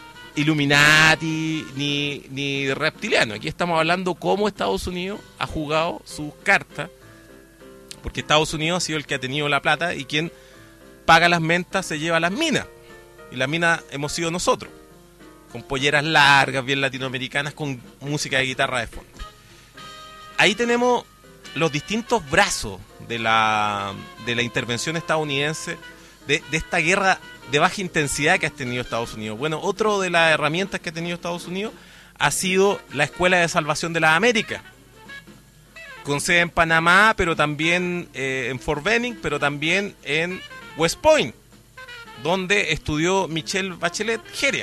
Illuminati ni, ni de reptiliano. Aquí estamos hablando cómo Estados Unidos ha jugado sus cartas, porque Estados Unidos ha sido el que ha tenido la plata, y quien paga las mentas se lleva las minas. Y las minas hemos sido nosotros, con polleras largas, bien latinoamericanas, con música de guitarra de fondo. Ahí tenemos los distintos brazos de la, de la intervención estadounidense, de, de esta guerra de baja intensidad que ha tenido Estados Unidos. Bueno, otra de las herramientas que ha tenido Estados Unidos ha sido la Escuela de Salvación de las Américas, con sede en Panamá, pero también eh, en Fort Benning, pero también en West Point, donde estudió Michelle Bachelet Jeria,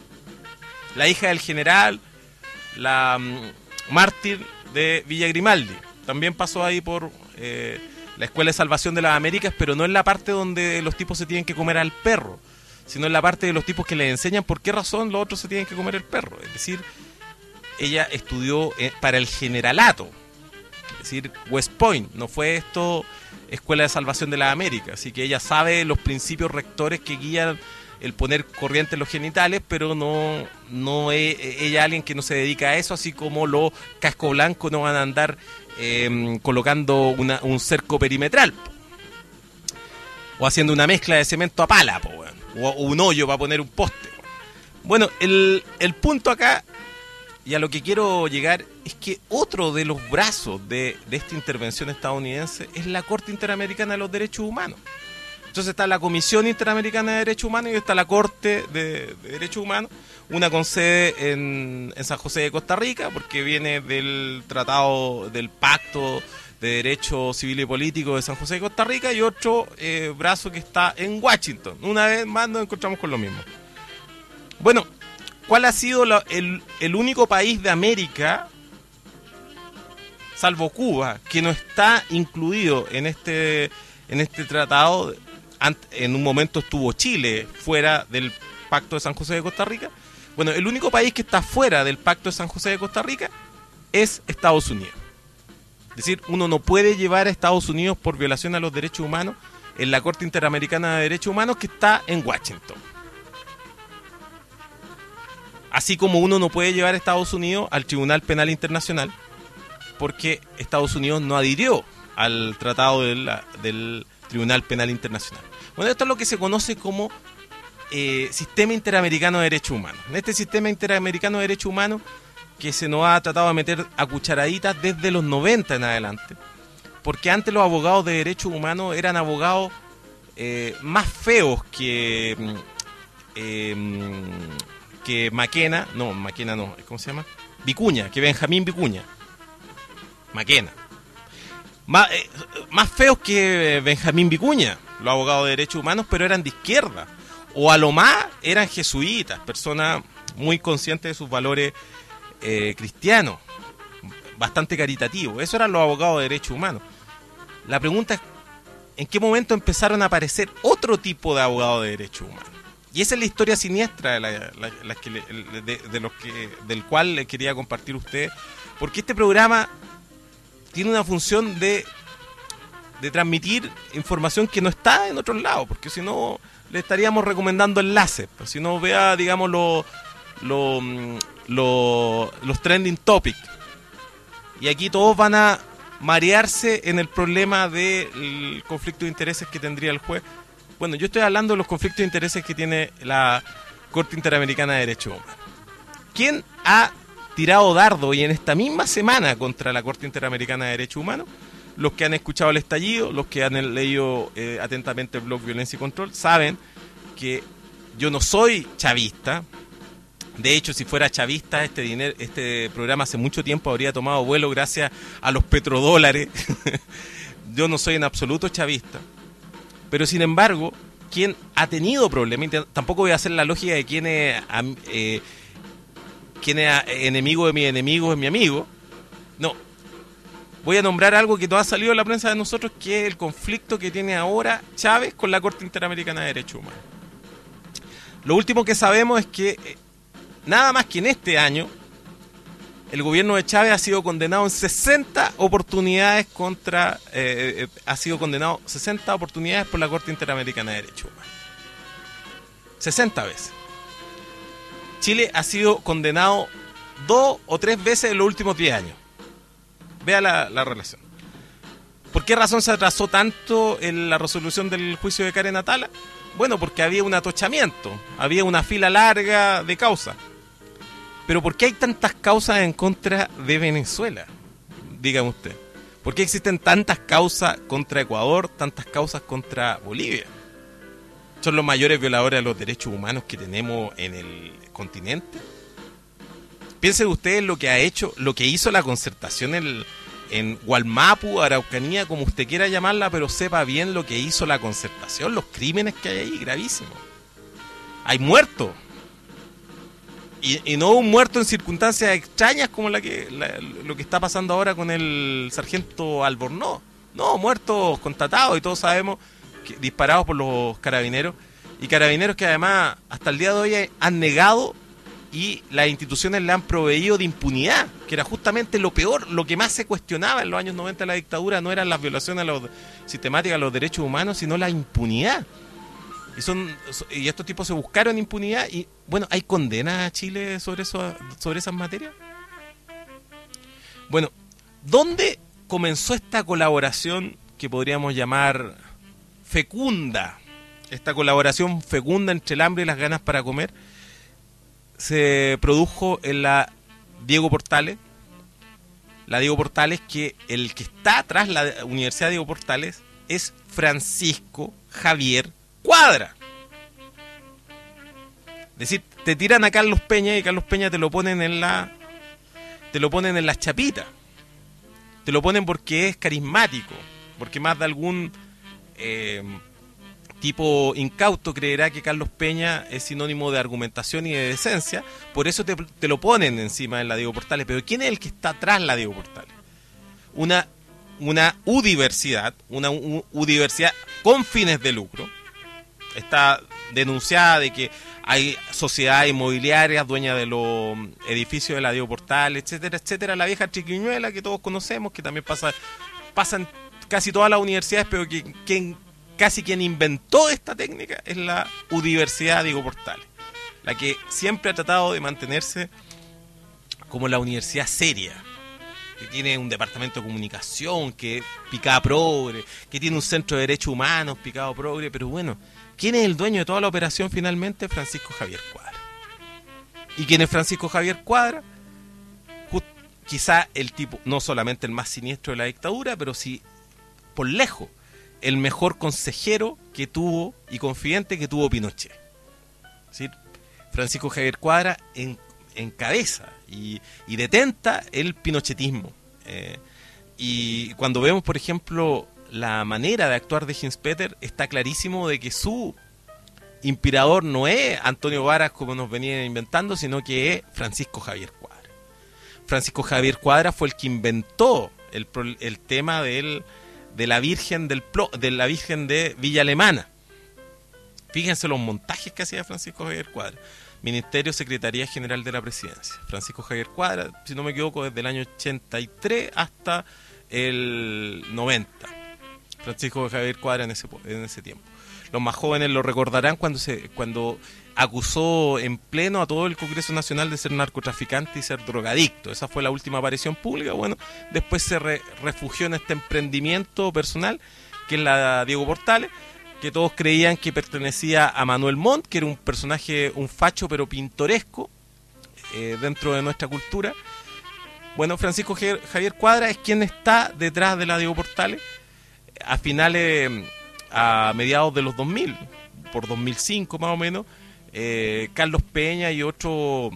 la hija del general, la um, mártir de Villa Grimaldi. También pasó ahí por eh, la Escuela de Salvación de las Américas, pero no en la parte donde los tipos se tienen que comer al perro, sino en la parte de los tipos que les enseñan por qué razón los otros se tienen que comer el perro. Es decir, ella estudió eh, para el generalato, es decir, West Point. No fue esto Escuela de Salvación de las Américas, así que ella sabe los principios rectores que guían el poner corriente en los genitales, pero no, no es ella alguien que no se dedica a eso, así como los casco blanco no van a andar eh, colocando una, un cerco perimetral, o haciendo una mezcla de cemento a pala, po, bueno, o, o un hoyo para poner un poste. Bueno, el, el punto acá, y a lo que quiero llegar, es que otro de los brazos de, de esta intervención estadounidense es la Corte Interamericana de los Derechos Humanos. Entonces está la Comisión Interamericana de Derechos Humanos y está la Corte de, de Derechos Humanos, una con sede en, en San José de Costa Rica, porque viene del tratado, del pacto de Derecho Civil y Político de San José de Costa Rica y otro eh, brazo que está en Washington. Una vez más nos encontramos con lo mismo. Bueno, ¿cuál ha sido la, el, el único país de América, salvo Cuba, que no está incluido en este, en este tratado? En un momento estuvo Chile fuera del Pacto de San José de Costa Rica. Bueno, el único país que está fuera del Pacto de San José de Costa Rica es Estados Unidos. Es decir, uno no puede llevar a Estados Unidos por violación a los derechos humanos en la Corte Interamericana de Derechos Humanos, que está en Washington. Así como uno no puede llevar a Estados Unidos al Tribunal Penal Internacional, porque Estados Unidos no adhirió al tratado del, del Tribunal Penal Internacional. Bueno, esto es lo que se conoce como eh, Sistema Interamericano de Derechos Humanos. En este Sistema Interamericano de Derechos Humanos, que se nos ha tratado de meter a cucharaditas desde los noventa en adelante, porque antes los abogados de derechos humanos eran abogados eh, más feos que eh, que Maquena, no, Maquena no, ¿cómo se llama? Vicuña, que Benjamín Vicuña. Maquena. Más, eh, más feos que Benjamín Vicuña, los abogados de derechos humanos, pero eran de izquierda. O a lo más eran jesuitas, personas muy conscientes de sus valores eh, cristianos, bastante caritativos. Esos eran los abogados de derechos humanos. La pregunta es, ¿en qué momento empezaron a aparecer otro tipo de abogados de derechos humanos? Y esa es la historia siniestra de, la, la, la que le, de, de los que, del cual le quería compartir a usted, porque este programa tiene una función de, de transmitir información que no está en otros lados, porque si no le estaríamos recomendando enlaces, pues si no vea, digamos, lo, lo, lo, los trending topics. Y aquí todos van a marearse en el problema del conflicto de intereses que tendría el juez. Bueno, yo estoy hablando de los conflictos de intereses que tiene la Corte Interamericana de Derechos Humanos. ¿Quién ha tirado dardo y en esta misma semana contra la Corte Interamericana de Derechos Humanos? Los que han escuchado el estallido, los que han leído eh, atentamente el blog Violencia y Control, saben que yo no soy chavista. De hecho, si fuera chavista, este dinero, este programa hace mucho tiempo habría tomado vuelo gracias a los petrodólares. Yo no soy en absoluto chavista. Pero sin embargo, quien ha tenido problemas, tampoco voy a hacer la lógica de quién es, eh, quién es enemigo de mi enemigo es mi amigo. No. Voy a nombrar algo que no ha salido en la prensa de nosotros, que es el conflicto que tiene ahora Chávez con la Corte Interamericana de Derechos Humanos. Lo último que sabemos es que eh, nada más que en este año el gobierno de Chávez ha sido condenado en sesenta oportunidades contra eh, eh, ha sido condenado sesenta oportunidades por la Corte Interamericana de Derechos Humanos. sesenta veces. Chile ha sido condenado dos o tres veces en los últimos diez años. Vea la, la relación. ¿Por qué razón se atrasó tanto en la resolución del juicio de Karen Atala? Bueno, porque había un atochamiento, había una fila larga de causas. Pero ¿por qué hay tantas causas en contra de Venezuela? Dígame usted. ¿Por qué existen tantas causas contra Ecuador, tantas causas contra Bolivia? ¿Son los mayores violadores de los derechos humanos que tenemos en el continente? Piensen ustedes lo que ha hecho, lo que hizo la concertación en, en Gualmapu, Araucanía, como usted quiera llamarla, pero sepa bien lo que hizo la concertación, los crímenes que hay ahí, gravísimos. Hay muertos. Y, y no un muerto en circunstancias extrañas como la que la, lo que está pasando ahora con el sargento Albornoz. No, muertos constatados y todos sabemos, que, disparados por los carabineros. Y carabineros que además hasta el día de hoy han negado y las instituciones le han proveído de impunidad, que era justamente lo peor, lo que más se cuestionaba en los años noventa de la dictadura, no eran las violaciones a los, sistemáticas a los derechos humanos, sino la impunidad. Y son y estos tipos se buscaron impunidad y, bueno, ¿hay condena a Chile sobre eso, sobre esas materias? Bueno, ¿dónde comenzó esta colaboración que podríamos llamar fecunda? Esta colaboración fecunda entre el hambre y las ganas para comer se produjo en la Diego Portales. La Diego Portales, que el que está atrás de la Universidad Diego Portales es Francisco Javier Cuadra. Es decir, te tiran a Carlos Peña y Carlos Peña te lo ponen en la te lo ponen en las chapitas. te lo ponen porque es carismático, porque más de algún eh, tipo incauto creerá que Carlos Peña es sinónimo de argumentación y de decencia, por eso te, te lo ponen encima en la Diego Portales. Pero ¿quién es el que está atrás de la Diego Portales? Una, una U-diversidad, una U-diversidad con fines de lucro. Está denunciada de que hay sociedades inmobiliarias dueñas de los edificios de la Diego Portales, etcétera, etcétera. La vieja triquiñuela que todos conocemos, que también pasa, pasa en casi todas las universidades, pero que, que casi quien inventó esta técnica es la Universidad Diego Portales, la que siempre ha tratado de mantenerse como la universidad seria, que tiene un departamento de comunicación, que picada progre, que tiene un centro de derechos humanos picado progre, pero bueno, ¿quién es el dueño de toda la operación finalmente? Francisco Javier Cuadra. ¿Y quién es Francisco Javier Cuadra? Just, quizá el tipo, no solamente el más siniestro de la dictadura, pero sí, por lejos, el mejor consejero que tuvo y confidente que tuvo Pinochet. ¿Sí? Francisco Javier Cuadra en, encabeza y, y detenta el pinochetismo. Eh, y cuando vemos, por ejemplo, la manera de actuar de Hinspeter, está clarísimo de que su inspirador no es Antonio Varas como nos venían inventando, sino que es Francisco Javier Cuadra. Francisco Javier Cuadra fue el que inventó el, el tema del, de la Virgen del de la Virgen de Villa Alemana. Fíjense los montajes que hacía Francisco Javier Cuadra. Ministerio, Secretaría General de la Presidencia. Francisco Javier Cuadra, si no me equivoco, desde el año ochenta y tres hasta el noventa. Francisco Javier Cuadra en ese, en ese tiempo. Los más jóvenes lo recordarán cuando se cuando acusó en pleno a todo el Congreso Nacional de ser narcotraficante y ser drogadicto. Esa fue la última aparición pública. Bueno, después se re, refugió en este emprendimiento personal, que es la Diego Portales, que todos creían que pertenecía a Manuel Montt, que era un personaje, un facho pero pintoresco eh, dentro de nuestra cultura. Bueno, Francisco Javier Cuadra es quien está detrás de la Diego Portales a finales, a mediados de los dos mil, por dos mil cinco más o menos. eh, Carlos Peña y otro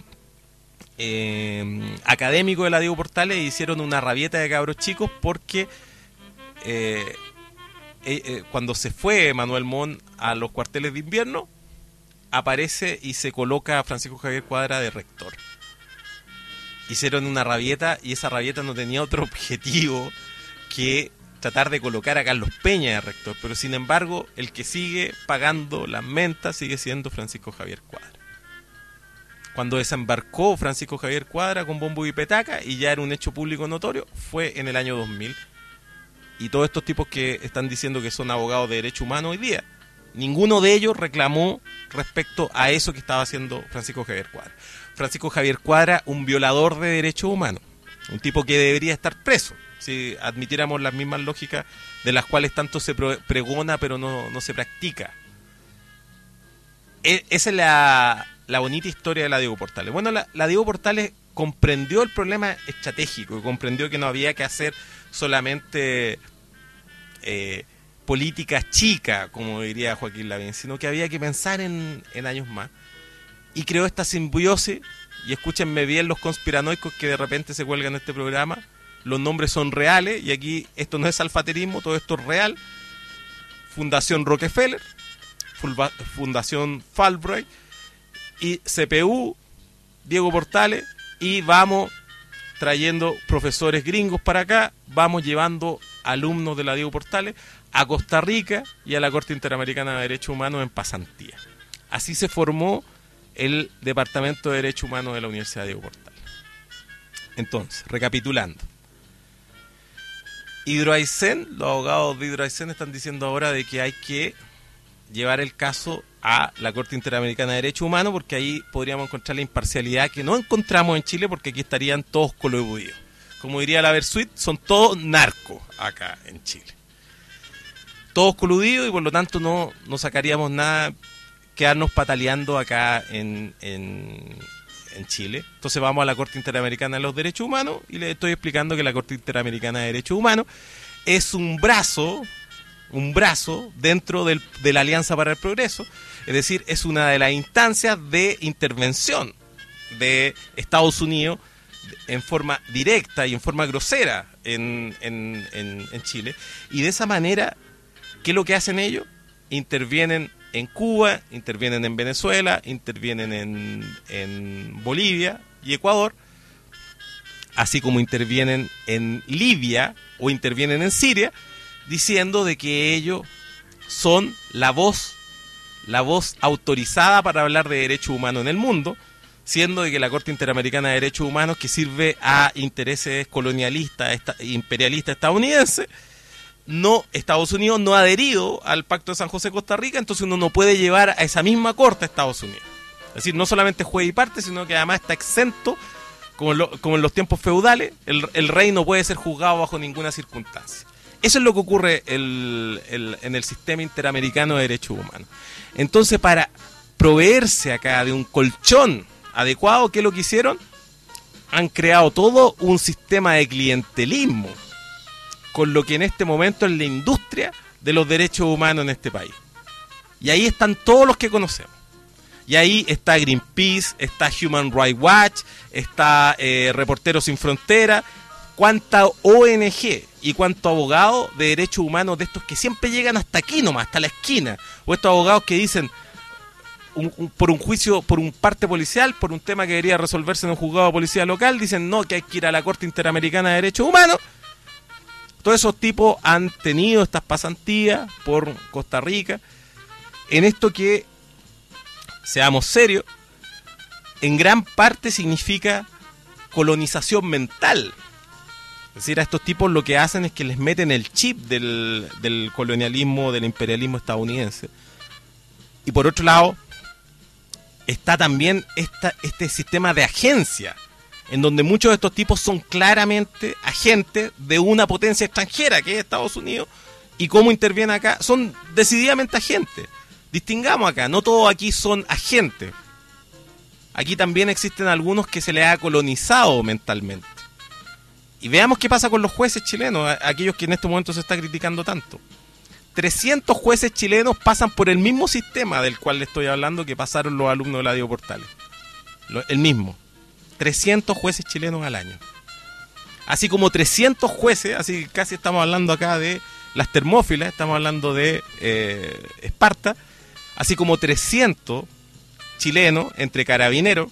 eh, académico de la Diego Portales hicieron una rabieta de cabros chicos porque eh, eh, eh, cuando se fue Manuel Montt a los cuarteles de invierno, aparece y se coloca a Francisco Javier Cuadra de rector. Hicieron una rabieta y esa rabieta no tenía otro objetivo que tratar de colocar a Carlos Peña de rector, pero sin embargo el que sigue pagando las mentas sigue siendo Francisco Javier Cuadra. Cuando desembarcó Francisco Javier Cuadra con bombo y petaca y ya era un hecho público notorio, fue en el año dos mil. Y todos estos tipos que están diciendo que son abogados de derechos humanos hoy día, ninguno de ellos reclamó respecto a eso que estaba haciendo Francisco Javier Cuadra. Francisco Javier Cuadra, un violador de derechos humanos, un tipo que debería estar preso, si admitiéramos las mismas lógicas de las cuales tanto se pregona pero no, no se practica. E, esa es la, la bonita historia de la Diego Portales. Bueno, la, la Diego Portales comprendió el problema estratégico y comprendió que no había que hacer solamente eh, políticas chicas, como diría Joaquín Lavín, sino que había que pensar en, en años más. Y creó esta simbiosis, y escúchenme bien los conspiranoicos que de repente se cuelgan en este programa, los nombres son reales, y aquí esto no es alfaterismo, todo esto es real. Fundación Rockefeller, Fundación Fulbright y C P U, Diego Portales, y vamos trayendo profesores gringos para acá, vamos llevando alumnos de la Diego Portales a Costa Rica y a la Corte Interamericana de Derechos Humanos en pasantía. Así se formó el Departamento de Derechos Humanos de la Universidad Diego Portales. Entonces, recapitulando, Hidroaicén, los abogados de Hidroaicén están diciendo ahora de que hay que llevar el caso a la Corte Interamericana de Derechos Humanos, porque ahí podríamos encontrar la imparcialidad que no encontramos en Chile, porque aquí estarían todos coludidos. Como diría la Versuit, son todos narcos acá en Chile. Todos coludidos, y por lo tanto no, no sacaríamos nada quedarnos pataleando acá en, en, en Chile. Entonces vamos a la Corte Interamericana de los Derechos Humanos y les estoy explicando que la Corte Interamericana de Derechos Humanos es un brazo, un brazo dentro del, de la Alianza para el Progreso, es decir, es una de las instancias de intervención de Estados Unidos en forma directa y en forma grosera en, en, en, en Chile. Y de esa manera, ¿qué es lo que hacen ellos? Intervienen en Cuba, intervienen en Venezuela, intervienen en, en Bolivia y Ecuador, así como intervienen en Libia o intervienen en Siria, diciendo de que ellos son la voz, la voz autorizada para hablar de derechos humanos en el mundo, siendo de que la Corte Interamericana de Derechos Humanos, que sirve a intereses colonialistas, esta, imperialistas estadounidenses, no, Estados Unidos no ha adherido al Pacto de San José Costa Rica, entonces uno no puede llevar a esa misma corte a Estados Unidos. Es decir, no solamente juez y parte, sino que además está exento, como en, lo, como en los tiempos feudales, el, el rey no puede ser juzgado bajo ninguna circunstancia. Eso es lo que ocurre el, el, en el sistema interamericano de derechos humanos. Entonces, para proveerse acá de un colchón adecuado, ¿qué es lo que hicieron? Han creado todo un sistema de clientelismo, con lo que en este momento es la industria de los derechos humanos en este país. Y ahí están todos los que conocemos. Y ahí está Greenpeace, está Human Rights Watch, está eh, Reporteros Sin Fronteras, cuánta O N G y cuánto abogado de derechos humanos de estos que siempre llegan hasta aquí nomás, hasta la esquina. O estos abogados que dicen, un, un, por un juicio, por un parte policial, por un tema que debería resolverse en un juzgado de policía local, dicen no, que hay que ir a la Corte Interamericana de Derechos Humanos. Todos esos tipos han tenido estas pasantías por Costa Rica. En esto que, seamos serios, en gran parte significa colonización mental. Es decir, a estos tipos lo que hacen es que les meten el chip del, del colonialismo, del imperialismo estadounidense. Y por otro lado, está también esta, este sistema de agencia, en donde muchos de estos tipos son claramente agentes de una potencia extranjera, que es Estados Unidos, y cómo intervienen acá, son decididamente agentes. Distingamos acá, no todos aquí son agentes. Aquí también existen algunos que se les ha colonizado mentalmente. Y veamos qué pasa con los jueces chilenos, aquellos que en este momento se está criticando tanto. trescientos jueces chilenos pasan por el mismo sistema del cual le estoy hablando que pasaron los alumnos de la Diego Portales. El mismo. trescientos jueces chilenos al año. Así como trescientos jueces, así casi estamos hablando acá de las Termófilas, estamos hablando de eh, Esparta, así como trescientos chilenos entre carabineros,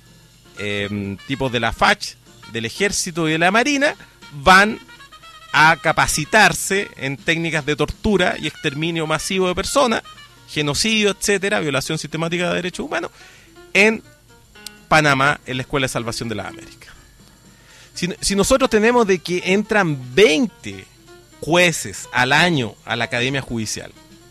eh, tipos de la F A C H, del Ejército y de la Marina, van a capacitarse en técnicas de tortura y exterminio masivo de personas, genocidio, etcétera, violación sistemática de derechos humanos, en Panamá, en la Escuela de Salvación de las Américas. Si, si nosotros tenemos de que entran veinte jueces al año a la Academia Judicial,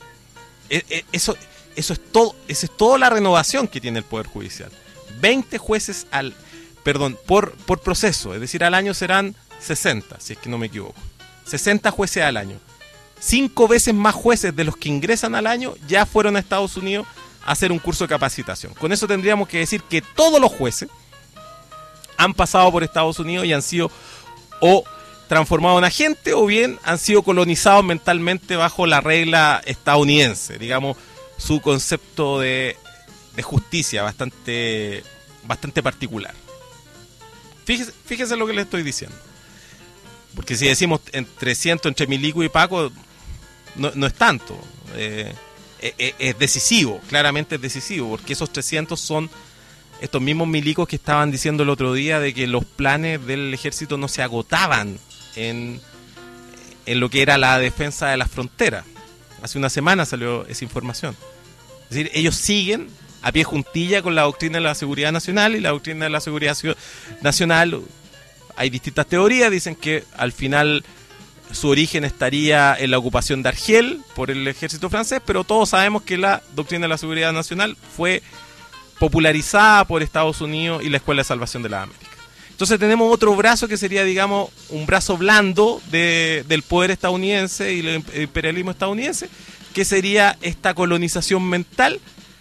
eso, eso es todo, esa es toda la renovación que tiene el Poder Judicial. veinte jueces al, perdón, por, por proceso, es decir, al año serán sesenta, si es que no me equivoco. sesenta jueces al año. Cinco veces más jueces de los que ingresan al año ya fueron a Estados Unidos a hacer un curso de capacitación. Con eso tendríamos que decir que todos los jueces han pasado por Estados Unidos y han sido o transformados en agentes o bien han sido colonizados mentalmente bajo la regla estadounidense, digamos, su concepto de, de justicia bastante, bastante particular. Fíjese, fíjese lo que le estoy diciendo. Porque si decimos entre trescientos, entre Milico y Paco, no, no es tanto. Eh, es, es decisivo, claramente es decisivo, porque esos trescientos son estos mismos milicos que estaban diciendo el otro día de que los planes del ejército no se agotaban en, en lo que era la defensa de las fronteras. Hace una semana salió esa información. Es decir, ellos siguen a pie juntilla con la doctrina de la seguridad nacional, y la doctrina de la seguridad nacional, hay distintas teorías, dicen que al final su origen estaría en la ocupación de Argel por el ejército francés, pero todos sabemos que la doctrina de la seguridad nacional fue popularizada por Estados Unidos y la Escuela de Salvación de las Américas. Entonces tenemos otro brazo que sería, digamos, un brazo blando de, del poder estadounidense y el imperialismo estadounidense, que sería esta colonización mental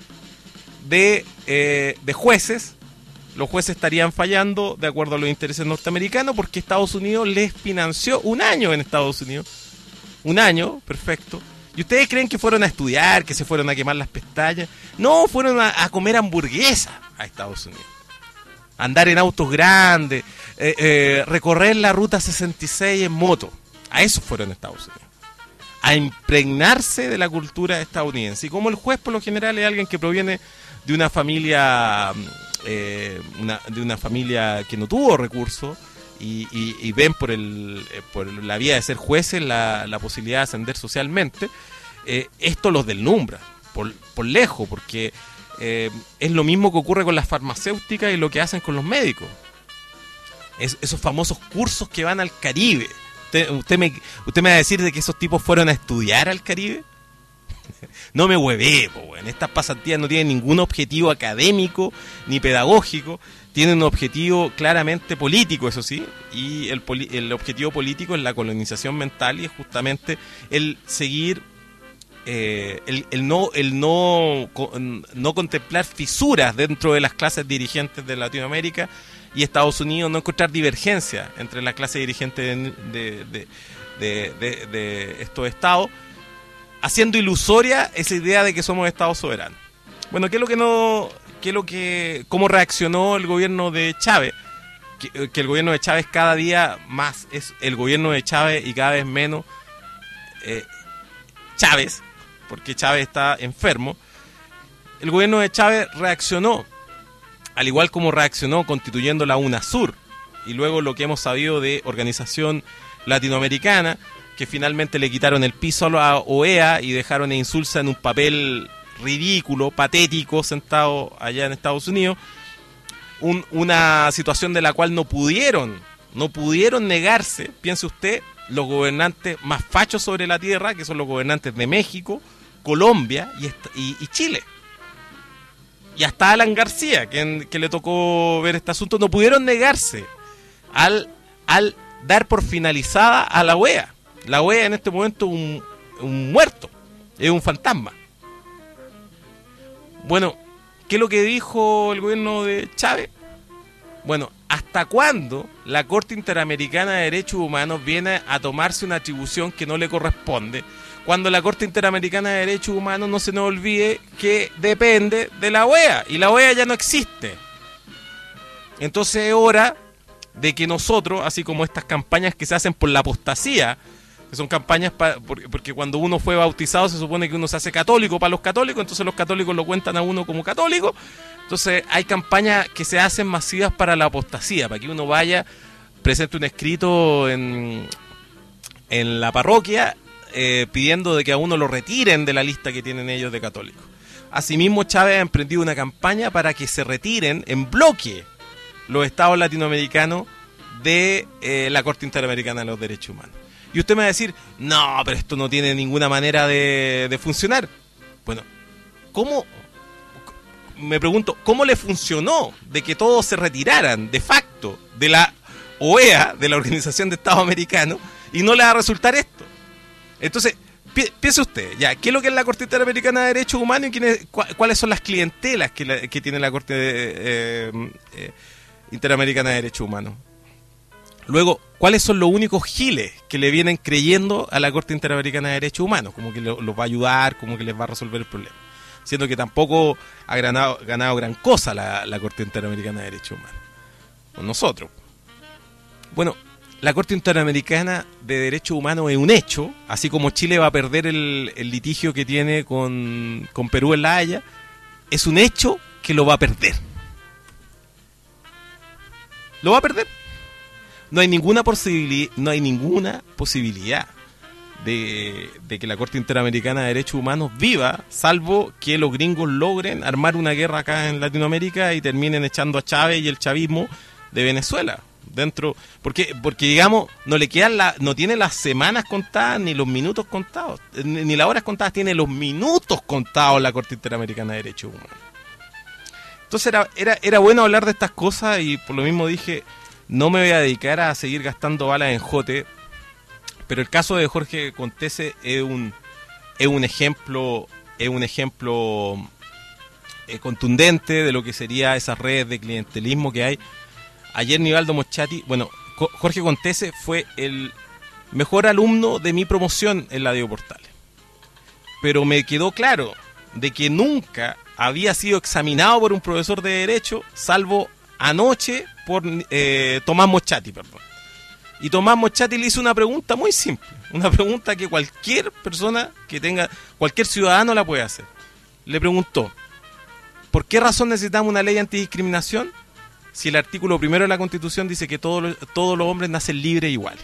de, eh, de jueces. Los jueces estarían fallando de acuerdo a los intereses norteamericanos porque Estados Unidos les financió un año en Estados Unidos. Un año, perfecto. ¿Y ustedes creen que fueron a estudiar, que se fueron a quemar las pestañas? No, fueron a, a comer hamburguesa a Estados Unidos. A andar en autos grandes. eh, eh, recorrer la ruta sesenta y seis en moto. A eso fueron a Estados Unidos. A impregnarse de la cultura estadounidense. Y como el juez por lo general es alguien que proviene de una familia, eh, una, de una familia que no tuvo recursos, y, y, y ven por, el, eh, por la vía de ser jueces la, la posibilidad de ascender socialmente, eh, esto los deslumbra, por, por lejos, porque eh, es lo mismo que ocurre con las farmacéuticas y lo que hacen con los médicos. Es, esos famosos cursos que van al Caribe. ¿Usted, usted, me, ¿Usted me va a decir de que esos tipos fueron a estudiar al Caribe? No me hueve, po, bueno. Estas pasantías no tienen ningún objetivo académico ni pedagógico, tienen un objetivo claramente político, eso sí, y el, el objetivo político es la colonización mental y es justamente el seguir, eh, el, el, no, el no, no contemplar fisuras dentro de las clases dirigentes de Latinoamérica y Estados Unidos, no encontrar divergencia entre la clase dirigente de, de, de, de, de, de estos estados, haciendo ilusoria esa idea de que somos estados soberanos. Bueno, ¿qué es lo que no, qué es lo que, cómo reaccionó el gobierno de Chávez? Que, que el gobierno de Chávez cada día más es el gobierno de Chávez y cada vez menos eh, Chávez, porque Chávez está enfermo. El gobierno de Chávez reaccionó, al igual como reaccionó constituyendo la UNASUR, y luego lo que hemos sabido de Organización Latinoamericana, que finalmente le quitaron el piso a la O E A y dejaron a Insulza en un papel ridículo, patético, sentado allá en Estados Unidos, un, una situación de la cual no pudieron, no pudieron negarse, piense usted, los gobernantes más fachos sobre la tierra, que son los gobernantes de México, Colombia y, y, y Chile. Y hasta Alan García, que, que le tocó ver este asunto, no pudieron negarse al, al dar por finalizada a la O E A. La O E A en este momento es un, un muerto, es un fantasma. Bueno, ¿qué es lo que dijo el gobierno de Chávez? Bueno, ¿hasta cuándo la Corte Interamericana de Derechos Humanos viene a tomarse una atribución que no le corresponde? Cuando la Corte Interamericana de Derechos Humanos, no se nos olvide que depende de la O E A, y la O E A ya no existe. Entonces es hora de que nosotros, así como estas campañas que se hacen por la apostasía, que son campañas pa, porque cuando uno fue bautizado se supone que uno se hace católico para los católicos, entonces los católicos lo cuentan a uno como católico. Entonces hay campañas que se hacen masivas para la apostasía, para que uno vaya, presente un escrito en, en la parroquia eh, pidiendo de que a uno lo retiren de la lista que tienen ellos de católicos. Asimismo, Chávez ha emprendido una campaña para que se retiren en bloque los estados latinoamericanos de eh, la Corte Interamericana de los Derechos Humanos. Y usted me va a decir, no, pero esto no tiene ninguna manera de, de funcionar. Bueno, ¿cómo? Me pregunto, ¿cómo le funcionó de que todos se retiraran de facto de la O E A, de la Organización de Estados Americanos, y no le va a resultar esto? Entonces, pi piense usted, ya, ¿qué es lo que es la Corte Interamericana de Derechos Humanos y quiénes, cu cuáles son las clientelas que, la, que tiene la Corte de, eh, eh, Interamericana de Derechos Humanos? Luego, ¿cuáles son los únicos giles que le vienen creyendo a la Corte Interamericana de Derechos Humanos? Como que lo, los va a ayudar, como que les va a resolver el problema. Siendo que tampoco ha ganado, ganado gran cosa la, la Corte Interamericana de Derechos Humanos. Con nosotros. Bueno, la Corte Interamericana de Derechos Humanos es un hecho, así como Chile va a perder el, el litigio que tiene con, con Perú en La Haya, es un hecho que lo va a perder. Lo va a perder. No hay ninguna posibilidad, no hay ninguna posibilidad de, de que la Corte Interamericana de Derechos Humanos viva, salvo que los gringos logren armar una guerra acá en Latinoamérica y terminen echando a Chávez y el chavismo de Venezuela. Dentro, porque, porque digamos, no le quedan la, no tiene las semanas contadas ni los minutos contados, ni, ni las horas contadas, tiene los minutos contados la Corte Interamericana de Derechos Humanos. Entonces era, era, era bueno hablar de estas cosas y por lo mismo dije, no me voy a dedicar a seguir gastando balas en jote, pero el caso de Jorge Contese es un, es un ejemplo, es un ejemplo eh, contundente de lo que sería esas redes de clientelismo que hay. Ayer Nivaldo Moschati, bueno, Jorge Contese fue el mejor alumno de mi promoción en la Diego Portales, pero me quedó claro de que nunca había sido examinado por un profesor de Derecho, salvo anoche por eh, Tomás Moschati, perdón. Y Tomás Moschati le hizo una pregunta muy simple, una pregunta que cualquier persona que tenga, cualquier ciudadano la puede hacer. Le preguntó, ¿por qué razón necesitamos una ley antidiscriminación si el artículo primero de la Constitución dice que todos los, todos los hombres nacen libres e iguales?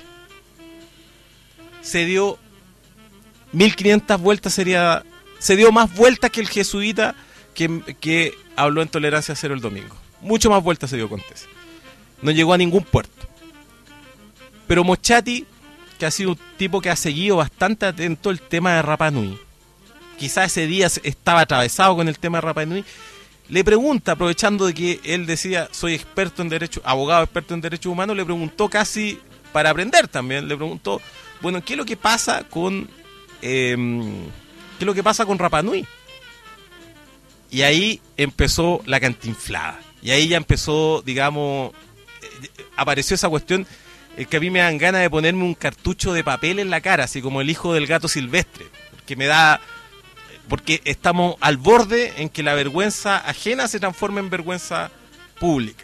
Se dio mil quinientas vueltas, sería, se dio más vueltas que el jesuita que, que habló en Tolerancia Cero el domingo. Mucho más vueltas se dio con Tese. No llegó a ningún puerto. Pero Moschati, que ha sido un tipo que ha seguido bastante atento el tema de Rapa Nui, quizás ese día estaba atravesado con el tema de Rapa Nui, le pregunta, aprovechando de que él decía, soy experto en derecho, abogado experto en derechos humanos, le preguntó casi para aprender también, le preguntó, bueno, ¿qué es lo que pasa con eh, qué es lo que pasa con Rapa Nui? Y ahí empezó la cantinflada, y ahí ya empezó, digamos, eh, apareció esa cuestión eh, que a mí me dan ganas de ponerme un cartucho de papel en la cara, así como el hijo del gato silvestre, que me da... Porque estamos al borde en que la vergüenza ajena se transforma en vergüenza pública.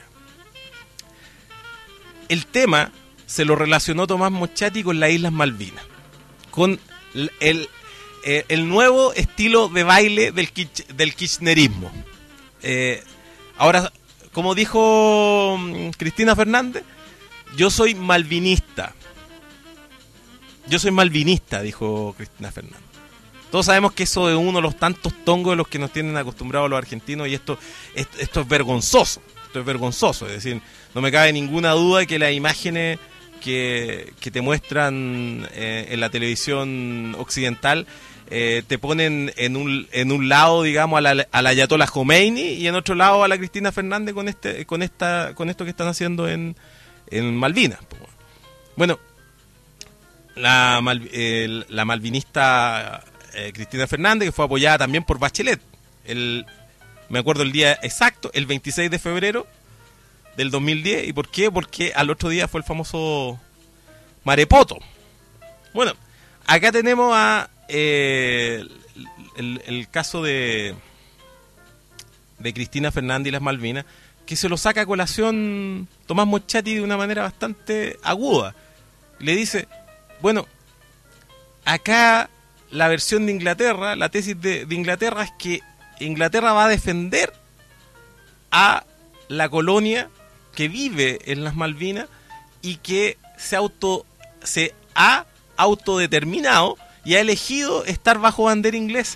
El tema se lo relacionó Tomás Moschati con las Islas Malvinas, con el, el, el nuevo estilo de baile del, del kirchnerismo. Eh, ahora, como dijo Cristina Fernández, yo soy malvinista. Yo soy malvinista, dijo Cristina Fernández. Todos sabemos que eso es uno de los tantos tongos de los que nos tienen acostumbrados los argentinos, y esto, esto, esto es vergonzoso, esto es vergonzoso, es decir, no me cabe ninguna duda de que las imágenes que, que te muestran eh, en la televisión occidental eh, te ponen en un, en un lado, digamos, a la, a la Ayatollah Khomeini, y en otro lado a la Cristina Fernández con este, con esta, con esto que están haciendo en, en Malvinas. Bueno, la, mal, eh, la malvinista Eh, Cristina Fernández, que fue apoyada también por Bachelet, el, me acuerdo el día exacto, el veintiséis de febrero del dos mil diez. ¿Y por qué? Porque al otro día fue el famoso Marepoto. Bueno, acá tenemos a eh, el, el caso de de Cristina Fernández y las Malvinas, que se lo saca a colación Tomás Moschati de una manera bastante aguda. Le dice, bueno, acá la versión de Inglaterra, la tesis de, de Inglaterra es que Inglaterra va a defender a la colonia que vive en las Malvinas y que se auto se ha autodeterminado y ha elegido estar bajo bandera inglesa.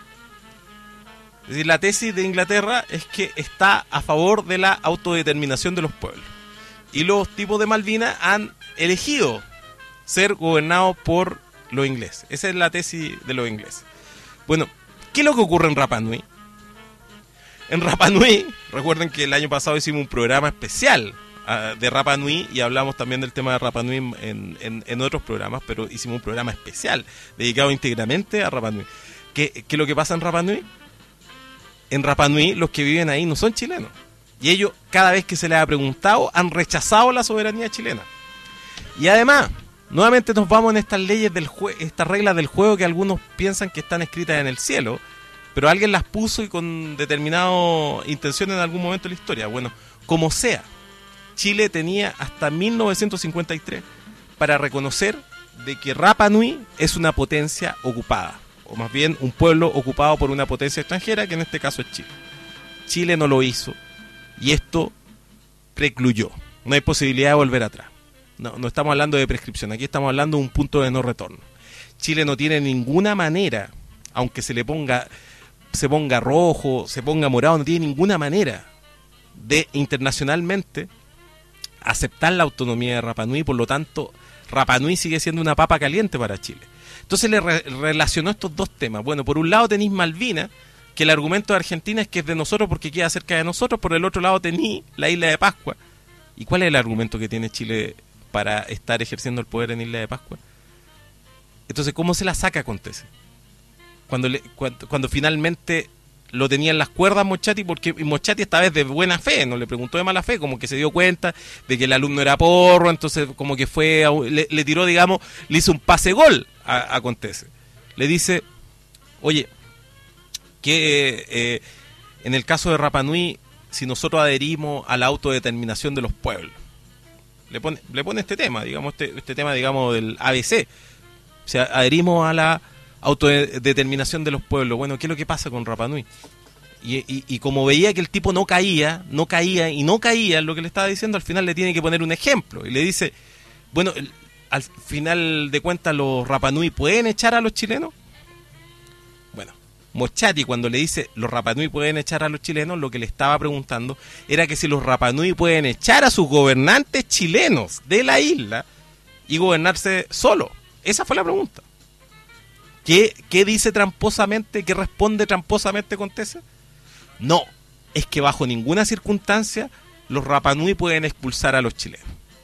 Es decir, la tesis de Inglaterra es que está a favor de la autodeterminación de los pueblos. Y los tipos de Malvinas han elegido ser gobernados por los ingleses. Esa es la tesis de los ingleses. Bueno, ¿qué es lo que ocurre en Rapa Nui? En Rapa Nui, recuerden que el año pasado hicimos un programa especial uh, de Rapa Nui, y hablamos también del tema de Rapa Nui en, en, en otros programas, pero hicimos un programa especial dedicado íntegramente a Rapa Nui. ¿Qué, qué es lo que pasa en Rapa Nui? En Rapa Nui los que viven ahí no son chilenos, y ellos, cada vez que se les ha preguntado, han rechazado la soberanía chilena. Y además, nuevamente nos vamos en estas leyes del jue- estas reglas del juego que algunos piensan que están escritas en el cielo, pero alguien las puso y con determinada intención en algún momento de la historia. Bueno, como sea, Chile tenía hasta mil novecientos cincuenta y tres para reconocer de que Rapa Nui es una potencia ocupada, o más bien un pueblo ocupado por una potencia extranjera, que en este caso es Chile. Chile no lo hizo, y esto precluyó. No hay posibilidad de volver atrás. No, no estamos hablando de prescripción, aquí estamos hablando de un punto de no retorno. Chile no tiene ninguna manera, aunque se le ponga, se ponga rojo, se ponga morado, no tiene ninguna manera de internacionalmente aceptar la autonomía de Rapa Nui. Por lo tanto, Rapa Nui sigue siendo una papa caliente para Chile. Entonces le re- relacionó estos dos temas. Bueno, por un lado tenéis Malvinas, que el argumento de Argentina es que es de nosotros porque queda cerca de nosotros. Por el otro lado tenéis la isla de Pascua. ¿Y cuál es el argumento que tiene Chile para estar ejerciendo el poder en Isla de Pascua? Entonces, ¿cómo se la saca con Tese? Cuando, le, cuando, cuando finalmente lo tenía en las cuerdas Moschati, porque Moschati esta vez de buena fe, no le preguntó de mala fe, como que se dio cuenta de que el alumno era porro, entonces como que fue, le, le tiró, digamos, le hizo un pase gol a, a Contese. Le dice, oye, que eh, en el caso de Rapa Nui, si nosotros adherimos a la autodeterminación de los pueblos. Le pone, le pone este tema, digamos, este, este tema, digamos, del A B C. O sea, adherimos a la autodeterminación de los pueblos. Bueno, ¿qué es lo que pasa con Rapa Nui? Y, y, y como veía que el tipo no caía, no caía y no caía en lo que le estaba diciendo, al final le tiene que poner un ejemplo. Y le dice, bueno, el, al final de cuentas, ¿los Rapa Nui pueden echar a los chilenos? Bueno, Mochati, cuando le dice los Rapa Nui pueden echar a los chilenos, lo que le estaba preguntando era que si los Rapa Nui pueden echar a sus gobernantes chilenos de la isla y gobernarse solo. Esa fue la pregunta. ¿Qué, qué dice tramposamente, qué responde tramposamente Contese? No, es que bajo ninguna circunstancia los Rapa Nui pueden expulsar a los chilenos.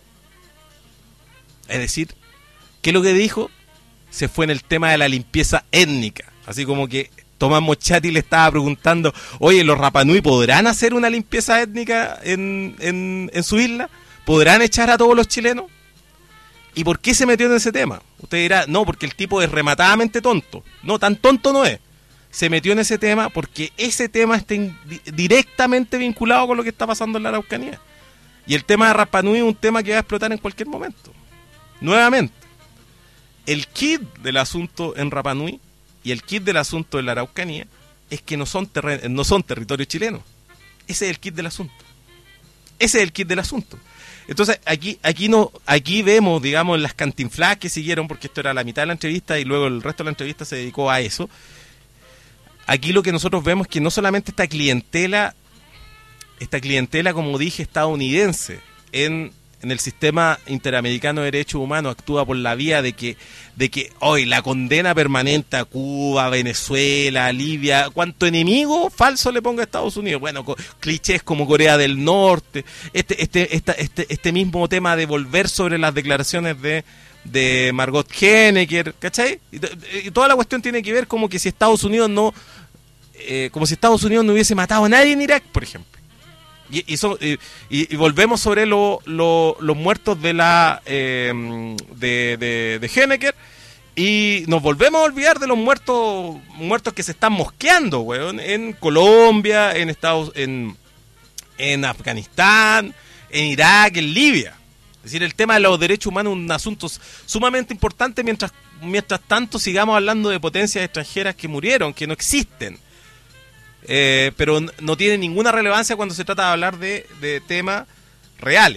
Es decir, ¿qué es lo que dijo? Se fue en el tema de la limpieza étnica. Así como que Tomás Mochati le estaba preguntando, oye, ¿los Rapa Nui podrán hacer una limpieza étnica en, en, en su isla? ¿Podrán echar a todos los chilenos? ¿Y por qué se metió en ese tema? Usted dirá, no, porque el tipo es rematadamente tonto. No, tan tonto no es. Se metió en ese tema porque ese tema está in, directamente vinculado con lo que está pasando en la Araucanía. Y el tema de Rapa Nui es un tema que va a explotar en cualquier momento. Nuevamente, el kit del asunto en Rapa Nui y el kit del asunto en la Araucanía es que no son, terren- no son territorios chilenos. Ese es el kit del asunto. Ese es el kit del asunto. Entonces, aquí aquí no aquí vemos, digamos, las cantinfladas que siguieron, porque esto era la mitad de la entrevista y luego el resto de la entrevista se dedicó a eso. Aquí lo que nosotros vemos es que no solamente esta clientela, esta clientela, como dije, estadounidense, en, en el sistema interamericano de derechos humanos actúa por la vía de que, de que hoy la condena permanente a Cuba, Venezuela, Libia, cuánto enemigo falso le ponga a Estados Unidos. Bueno, co- clichés como Corea del Norte, este, este, esta, este, este mismo tema de volver sobre las declaraciones de de Margot Honecker, ¿cachai? Y, y toda la cuestión tiene que ver como que si Estados Unidos no, eh, como si Estados Unidos no hubiese matado a nadie en Irak, por ejemplo. Y, y, so, y, y volvemos sobre lo, lo, los muertos de la eh, de, de, de Honecker y nos volvemos a olvidar de los muertos muertos que se están mosqueando, weón, en Colombia, en Estados, en, en Afganistán, en Irak, en Libia. Es decir, el tema de los derechos humanos es un asunto sumamente importante mientras, mientras tanto sigamos hablando de potencias extranjeras que murieron, que no existen. Eh, pero no tiene ninguna relevancia cuando se trata de hablar de, de temas reales.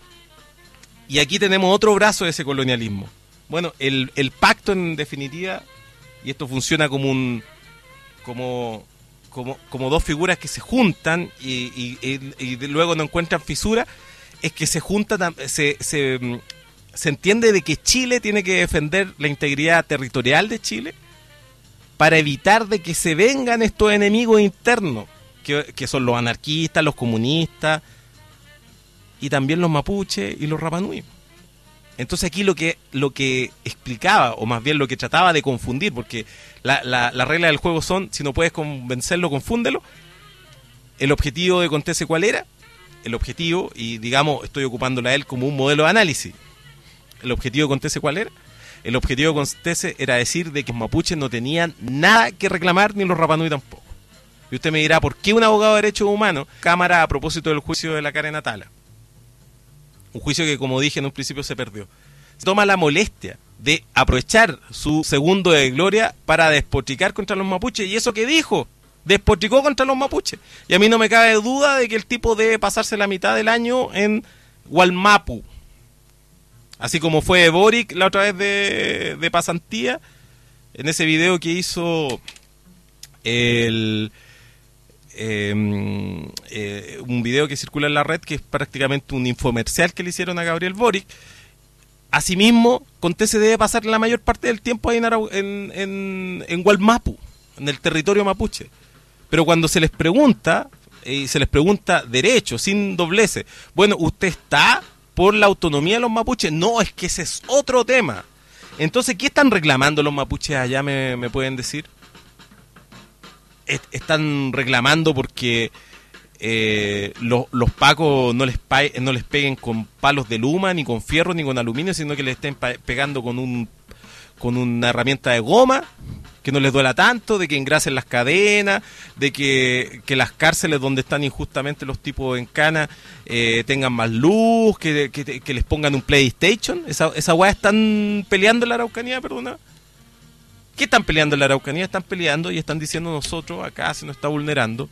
Y aquí tenemos otro brazo de ese colonialismo. Bueno, el, el pacto en definitiva, y esto funciona como un como, como, como dos figuras que se juntan y, y, y, y luego no encuentran fisura, es que se junta, se, se, se entiende de que Chile tiene que defender la integridad territorial de Chile para evitar de que se vengan estos enemigos internos, que, que son los anarquistas, los comunistas, y también los mapuches y los Rapa Nui. Entonces aquí lo que, lo que explicaba, o más bien lo que trataba de confundir, porque la, la, la regla del juego son, si no puedes convencerlo, confúndelo. El objetivo de Contese, ¿cuál era? El objetivo, y digamos, estoy ocupándolo a él como un modelo de análisis. El objetivo de Contese, ¿cuál era? El objetivo de Contese era decir de que los mapuches no tenían nada que reclamar, ni los Rapa Nui tampoco. Y usted me dirá, ¿por qué un abogado de derechos humanos cámara a propósito del juicio de la Karen Atala? Un juicio que, como dije en un principio, se perdió. Se toma la molestia de aprovechar su segundo de gloria para despotricar contra los mapuches. ¿Y eso qué dijo? Despotricó contra los mapuches. Y a mí no me cabe duda de que el tipo debe pasarse la mitad del año en Gualmapu. Así como fue Boric la otra vez de, de pasantía, en ese video que hizo el... Eh, eh, un video que circula en la red, que es prácticamente un infomercial que le hicieron a Gabriel Boric. Asimismo, Contese debe pasar la mayor parte del tiempo ahí en, Arau en, en, en Gualmapu, en el territorio mapuche. Pero cuando se les pregunta, y eh, se les pregunta derecho, sin dobleces, bueno, ¿usted está por la autonomía de los mapuches? No, es que ese es otro tema. Entonces, ¿qué están reclamando los mapuches allá, me, me pueden decir? Están reclamando porque eh, los, los pacos no les, pa no les peguen con palos de luma, ni con fierro, ni con aluminio, sino que les estén pegando con un con una herramienta de goma. que no les duela tanto, de que engrasen las cadenas, de que, que las cárceles donde están injustamente los tipos en cana eh, tengan más luz, que, que, que les pongan un PlayStation. Esa, esa weá están peleando en la Araucanía, perdona. ¿Qué están peleando en la Araucanía? Están peleando y están diciendo nosotros, acá se nos está vulnerando.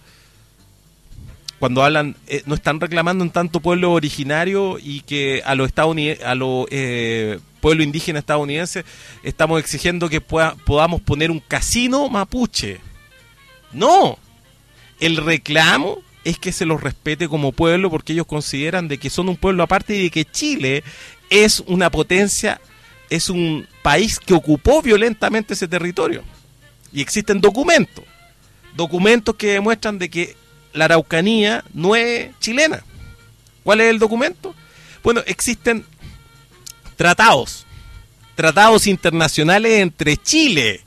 Cuando hablan, eh, no están reclamando en tanto pueblo originario y que a los estadounidenses, a los eh, pueblos indígenas estadounidenses estamos exigiendo que pueda, podamos poner un casino mapuche. No, el reclamo es que se los respete como pueblo porque ellos consideran de que son un pueblo aparte y de que Chile es una potencia, es un país que ocupó violentamente ese territorio. Y existen documentos, documentos que demuestran de que la Araucanía no es chilena. ¿Cuál es el documento? Bueno, existen tratados, tratados internacionales entre Chile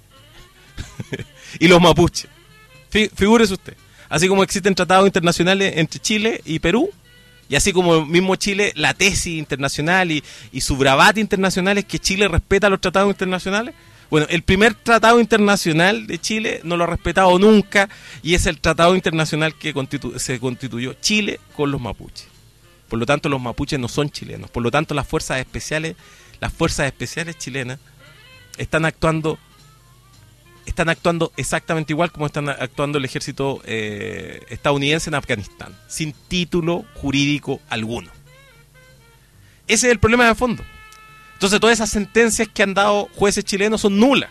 y los mapuches. Figúrese usted. Así como existen tratados internacionales entre Chile y Perú, y así como mismo Chile, la tesis internacional y, y su bravata internacional es que Chile respeta los tratados internacionales. Bueno, el primer tratado internacional de Chile no lo ha respetado nunca y es el tratado internacional que constitu- se constituyó Chile con los mapuches. Por lo tanto, los mapuches no son chilenos. Por lo tanto, las fuerzas especiales, las fuerzas especiales chilenas están actuando, están actuando exactamente igual como están actuando el ejército eh, estadounidense en Afganistán, sin título jurídico alguno. Ese es el problema de fondo. Entonces todas esas sentencias que han dado jueces chilenos son nulas.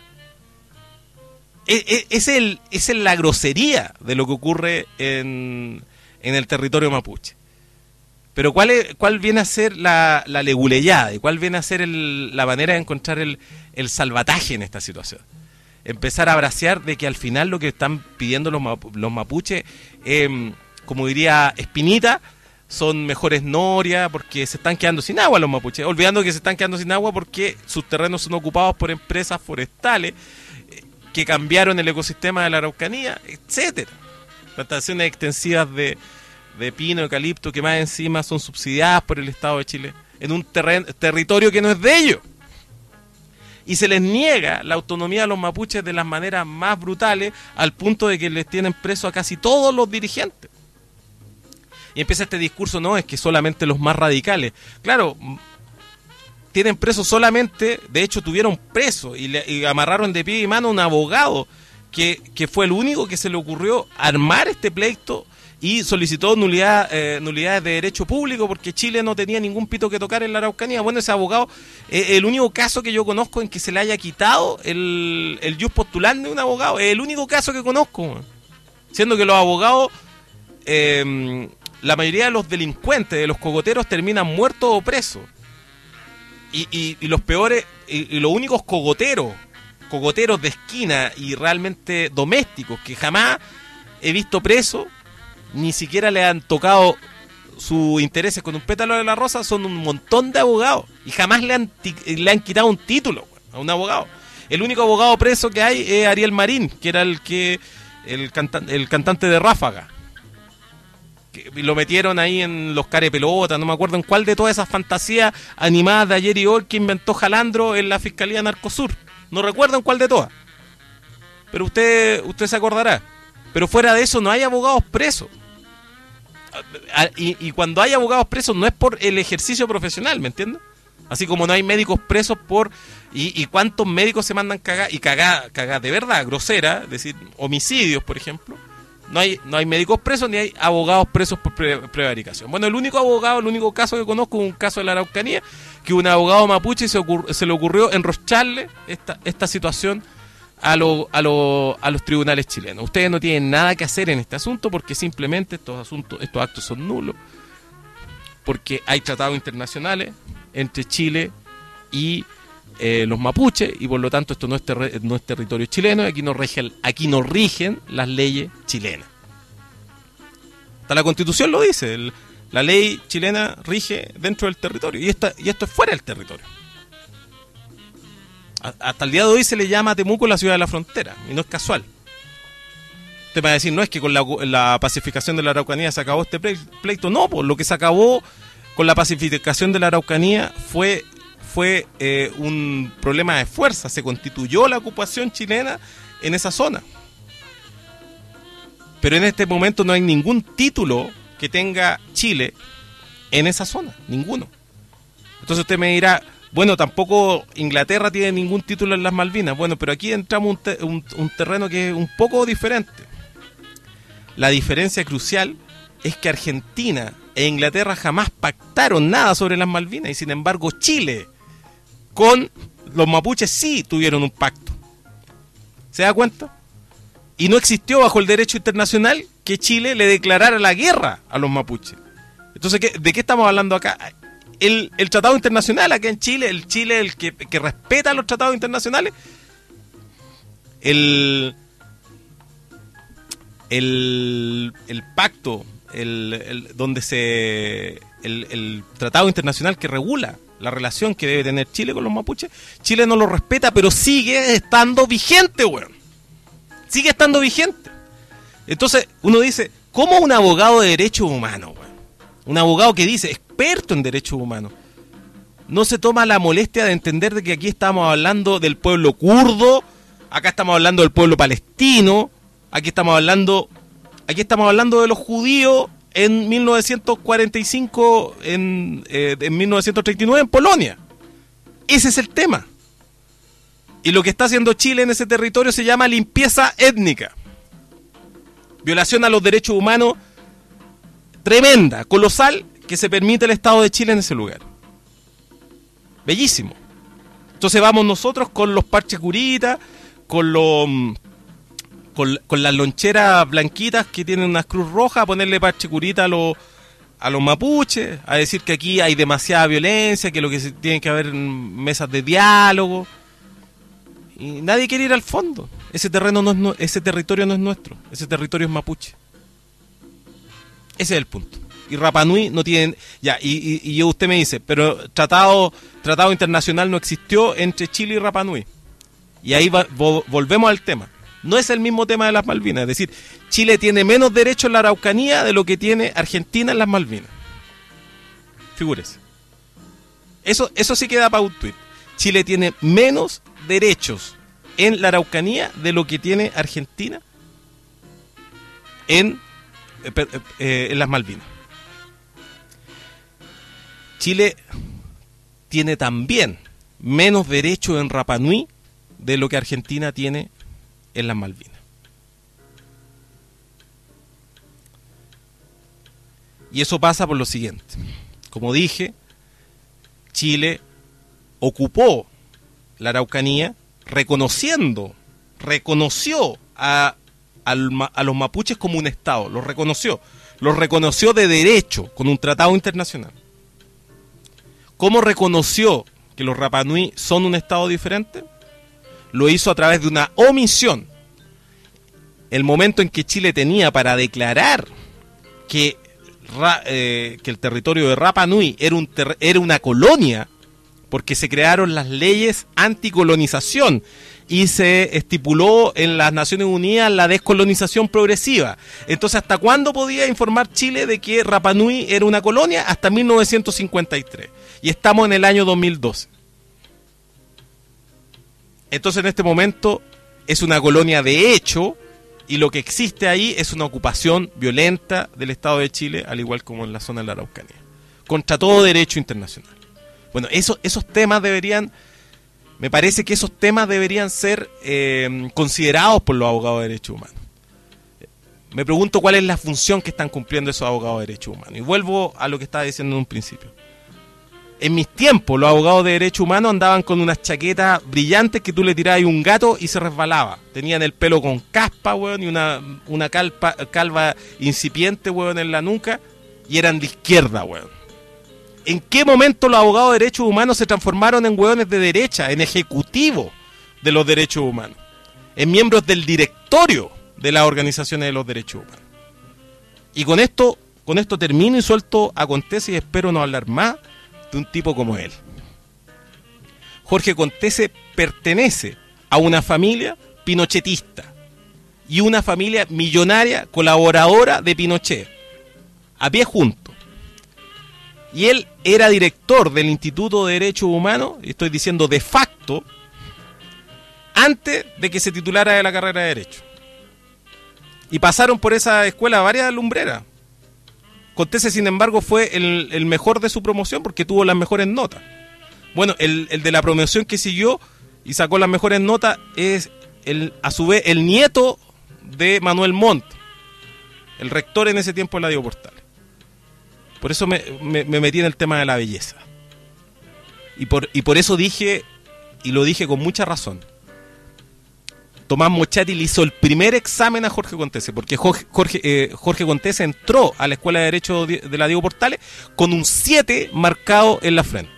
Es, es, es, el, es la grosería de lo que ocurre en, en el territorio mapuche. Pero ¿cuál, es, cuál viene a ser la, la leguleyada? ¿Y cuál viene a ser el, la manera de encontrar el, el salvataje en esta situación? Empezar a bracear de que al final lo que están pidiendo los, los mapuches, eh, como diría Espinita, son mejores norias porque se están quedando sin agua los mapuches, olvidando que se están quedando sin agua porque sus terrenos son ocupados por empresas forestales eh, que cambiaron el ecosistema de la Araucanía, etcétera. Plantaciones extensivas de, de pino, eucalipto, que más encima son subsidiadas por el Estado de Chile, en un terreno, territorio que no es de ellos. Y se les niega la autonomía a los mapuches de las maneras más brutales, al punto de que les tienen preso a casi todos los dirigentes. Y empieza este discurso, no, es que solamente los más radicales. Claro, tienen preso solamente, de hecho tuvieron preso y, le, y amarraron de pie y mano a un abogado que, que fue el único que se le ocurrió armar este pleito y solicitó nulidad, eh, nulidades de derecho público porque Chile no tenía ningún pito que tocar en la Araucanía. Bueno, ese abogado, es eh, el único caso que yo conozco en que se le haya quitado el, el jus postulante de un abogado, es el único caso que conozco, siendo que los abogados... Eh, la mayoría de los delincuentes, de los cogoteros, terminan muertos o presos. Y, y, y los peores, y, y los únicos cogoteros, cogoteros de esquina y realmente domésticos que jamás he visto presos, ni siquiera le han tocado sus intereses con un pétalo de la rosa, son un montón de abogados. Y jamás le han, le han quitado un título a un abogado. El único abogado preso que hay es Ariel Marín, que era el que el, canta, el cantante de Ráfaga. Que lo metieron ahí en los carepelotas, no me acuerdo en cuál de todas esas fantasías animadas de ayer y hoy que inventó Jalandro en la Fiscalía Narcosur. No recuerdo en cuál de todas. Pero usted usted se acordará. Pero fuera de eso no hay abogados presos. Y, y cuando hay abogados presos no es por el ejercicio profesional, ¿me entiendes? Así como no hay médicos presos por... Y, y cuántos médicos se mandan cagar, y cagar, cagar de verdad, grosera, es decir, homicidios, por ejemplo. No hay, no hay médicos presos ni hay abogados presos por pre, prevaricación. Bueno, el único abogado, el único caso que conozco es un caso de la Araucanía, que un abogado mapuche se, ocurri, se le ocurrió enrocharle esta, esta situación a, lo, a, lo, a los tribunales chilenos. Ustedes no tienen nada que hacer en este asunto porque simplemente estos asuntos, estos actos son nulos, porque hay tratados internacionales entre Chile y eh, los mapuches, y por lo tanto esto no es, ter no es territorio chileno, y aquí nos rigen, aquí nos rigen las leyes chilenas. Hasta la Constitución lo dice, el, la ley chilena rige dentro del territorio, y, esta, y esto es fuera del territorio. A, hasta el día de hoy se le llama a Temuco la ciudad de la frontera, y no es casual. Usted va a decir, no es que con la, la pacificación de la Araucanía se acabó este pleito, no, pues lo que se acabó con la pacificación de la Araucanía fue... fue eh, un problema de fuerza. Se constituyó la ocupación chilena en esa zona. Pero en este momento no hay ningún título que tenga Chile en esa zona, ninguno. Entonces usted me dirá, bueno, tampoco Inglaterra tiene ningún título en las Malvinas. Bueno, pero aquí entramos un, te- un, un terreno que es un poco diferente. La diferencia crucial es que Argentina e Inglaterra jamás pactaron nada sobre las Malvinas, y sin embargo Chile con los mapuches sí tuvieron un pacto. ¿Se da cuenta? Y no existió bajo el derecho internacional que Chile le declarara la guerra a los mapuches. Entonces, ¿qué, ¿de qué estamos hablando acá? El, el tratado internacional acá en Chile, el Chile el que, que respeta los tratados internacionales, el, el, el pacto, el, el, donde se el, el tratado internacional que regula la relación que debe tener Chile con los mapuches, Chile no lo respeta, pero sigue estando vigente, weón. Sigue estando vigente. Entonces, uno dice, ¿cómo un abogado de derechos humanos, weón? Un abogado que dice, experto en derechos humanos, no se toma la molestia de entender de que aquí estamos hablando del pueblo kurdo, acá estamos hablando del pueblo palestino, aquí estamos hablando, aquí estamos hablando de los judíos en mil novecientos cuarenta y cinco, en, eh, en mil novecientos treinta y nueve en Polonia. Ese es el tema. Y lo que está haciendo Chile en ese territorio se llama limpieza étnica. Violación a los derechos humanos tremenda, colosal, que se permite el Estado de Chile en ese lugar. Bellísimo. Entonces vamos nosotros con los parches curitas, con los con, con las loncheras blanquitas que tienen unas cruz rojas, a ponerle parche curita a los a los mapuches, a decir que aquí hay demasiada violencia, que lo que se, tiene que haber mesas de diálogo. Y nadie quiere ir al fondo. Ese terreno no es no, ese territorio no es nuestro, ese territorio es mapuche. Ese es el punto. Y Rapa Nui no tiene... Ya, y, y, y usted me dice, pero tratado tratado internacional no existió entre Chile y Rapa Nui. Y ahí va, vo, volvemos al tema. No es el mismo tema de las Malvinas. Es decir, Chile tiene menos derechos en la Araucanía de lo que tiene Argentina en las Malvinas. Figúrese. Eso, eso sí queda para un tuit. Chile tiene menos derechos en la Araucanía de lo que tiene Argentina en, eh, eh, en las Malvinas. Chile tiene también menos derechos en Rapa Nui de lo que Argentina tiene en las Malvinas. Y eso pasa por lo siguiente. Como dije, Chile ocupó la Araucanía reconociendo, reconoció a, a, a los mapuches como un Estado, los reconoció, los reconoció de derecho con un tratado internacional. ¿Cómo reconoció que los Rapa Nui son un Estado diferente? Lo hizo a través de una omisión. El momento en que Chile tenía para declarar que, eh, que el territorio de Rapa Nui era, un ter- era una colonia, porque se crearon las leyes anticolonización y se estipuló en las Naciones Unidas la descolonización progresiva. Entonces, ¿hasta cuándo podía informar Chile de que Rapa Nui era una colonia? Hasta mil novecientos cincuenta y tres. Y estamos en el año dos mil doce. Entonces, en este momento es una colonia de hecho, y lo que existe ahí es una ocupación violenta del Estado de Chile, al igual como en la zona de la Araucanía, contra todo derecho internacional. Bueno, eso, esos temas deberían, me parece que esos temas deberían ser eh, considerados por los abogados de derechos humanos. Me pregunto cuál es la función que están cumpliendo esos abogados de derechos humanos. Y vuelvo a lo que estaba diciendo en un principio. En mis tiempos, los abogados de derechos humanos andaban con unas chaquetas brillantes que tú le tirabas un gato y se resbalaba. Tenían el pelo con caspa, weón, y una, una calpa, calva incipiente, weón, en la nuca, y eran de izquierda, weón. ¿En qué momento los abogados de derechos humanos se transformaron en hueones de derecha, en ejecutivos de los derechos humanos, en miembros del directorio de las organizaciones de los derechos humanos? Y con esto, con esto termino y suelto a Contese y espero no hablar más de un tipo como él. Jorge Contese pertenece a una familia pinochetista y una familia millonaria colaboradora de Pinochet, a pie juntos. Y él era director del Instituto de Derechos Humanos, estoy diciendo de facto, antes de que se titulara de la carrera de Derecho. Y pasaron por esa escuela varias lumbreras. Contese, sin embargo, fue el, el mejor de su promoción porque tuvo las mejores notas. Bueno, el, el de la promoción que siguió y sacó las mejores notas es, el, a su vez, el nieto de Manuel Montt, el rector en ese tiempo de la Diego Portales. Por eso me, me, me metí en el tema de la belleza. Y por, y por eso dije, y lo dije con mucha razón, Tomás Mochati le hizo el primer examen a Jorge Contese, porque Jorge, Jorge, eh, Jorge Contese entró a la Escuela de Derecho de la Diego Portales con un siete marcado en la frente.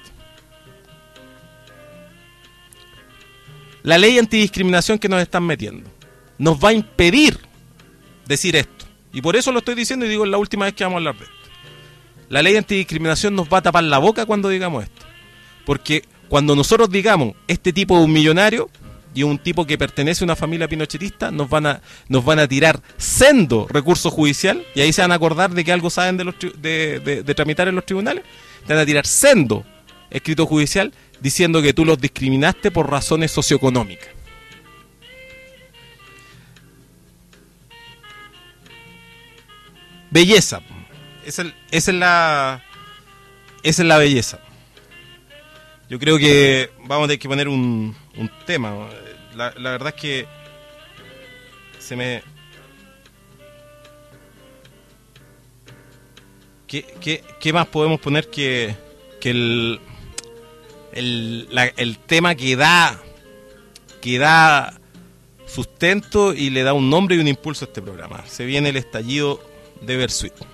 La ley antidiscriminación que nos están metiendo nos va a impedir decir esto. Y por eso lo estoy diciendo y digo, es la última vez que vamos a hablar de esto. La ley antidiscriminación nos va a tapar la boca cuando digamos esto. Porque cuando nosotros digamos, este tipo es un millonario y un tipo que pertenece a una familia pinochetista, nos van a nos van a tirar sendo recurso judicial, y ahí se van a acordar de que algo saben de, los tri- de, de, de tramitar en los tribunales. Te van a tirar sendo escrito judicial diciendo que tú los discriminaste por razones socioeconómicas. Belleza. Esa es, esa es la esa es la belleza. Yo creo que vamos a tener que poner un, un tema. La, la verdad es que se me... ¿Qué, qué, qué más podemos poner que, que el, el, la, el tema que da, que da sustento y le da un nombre y un impulso a este programa? Se viene el estallido de Versuit.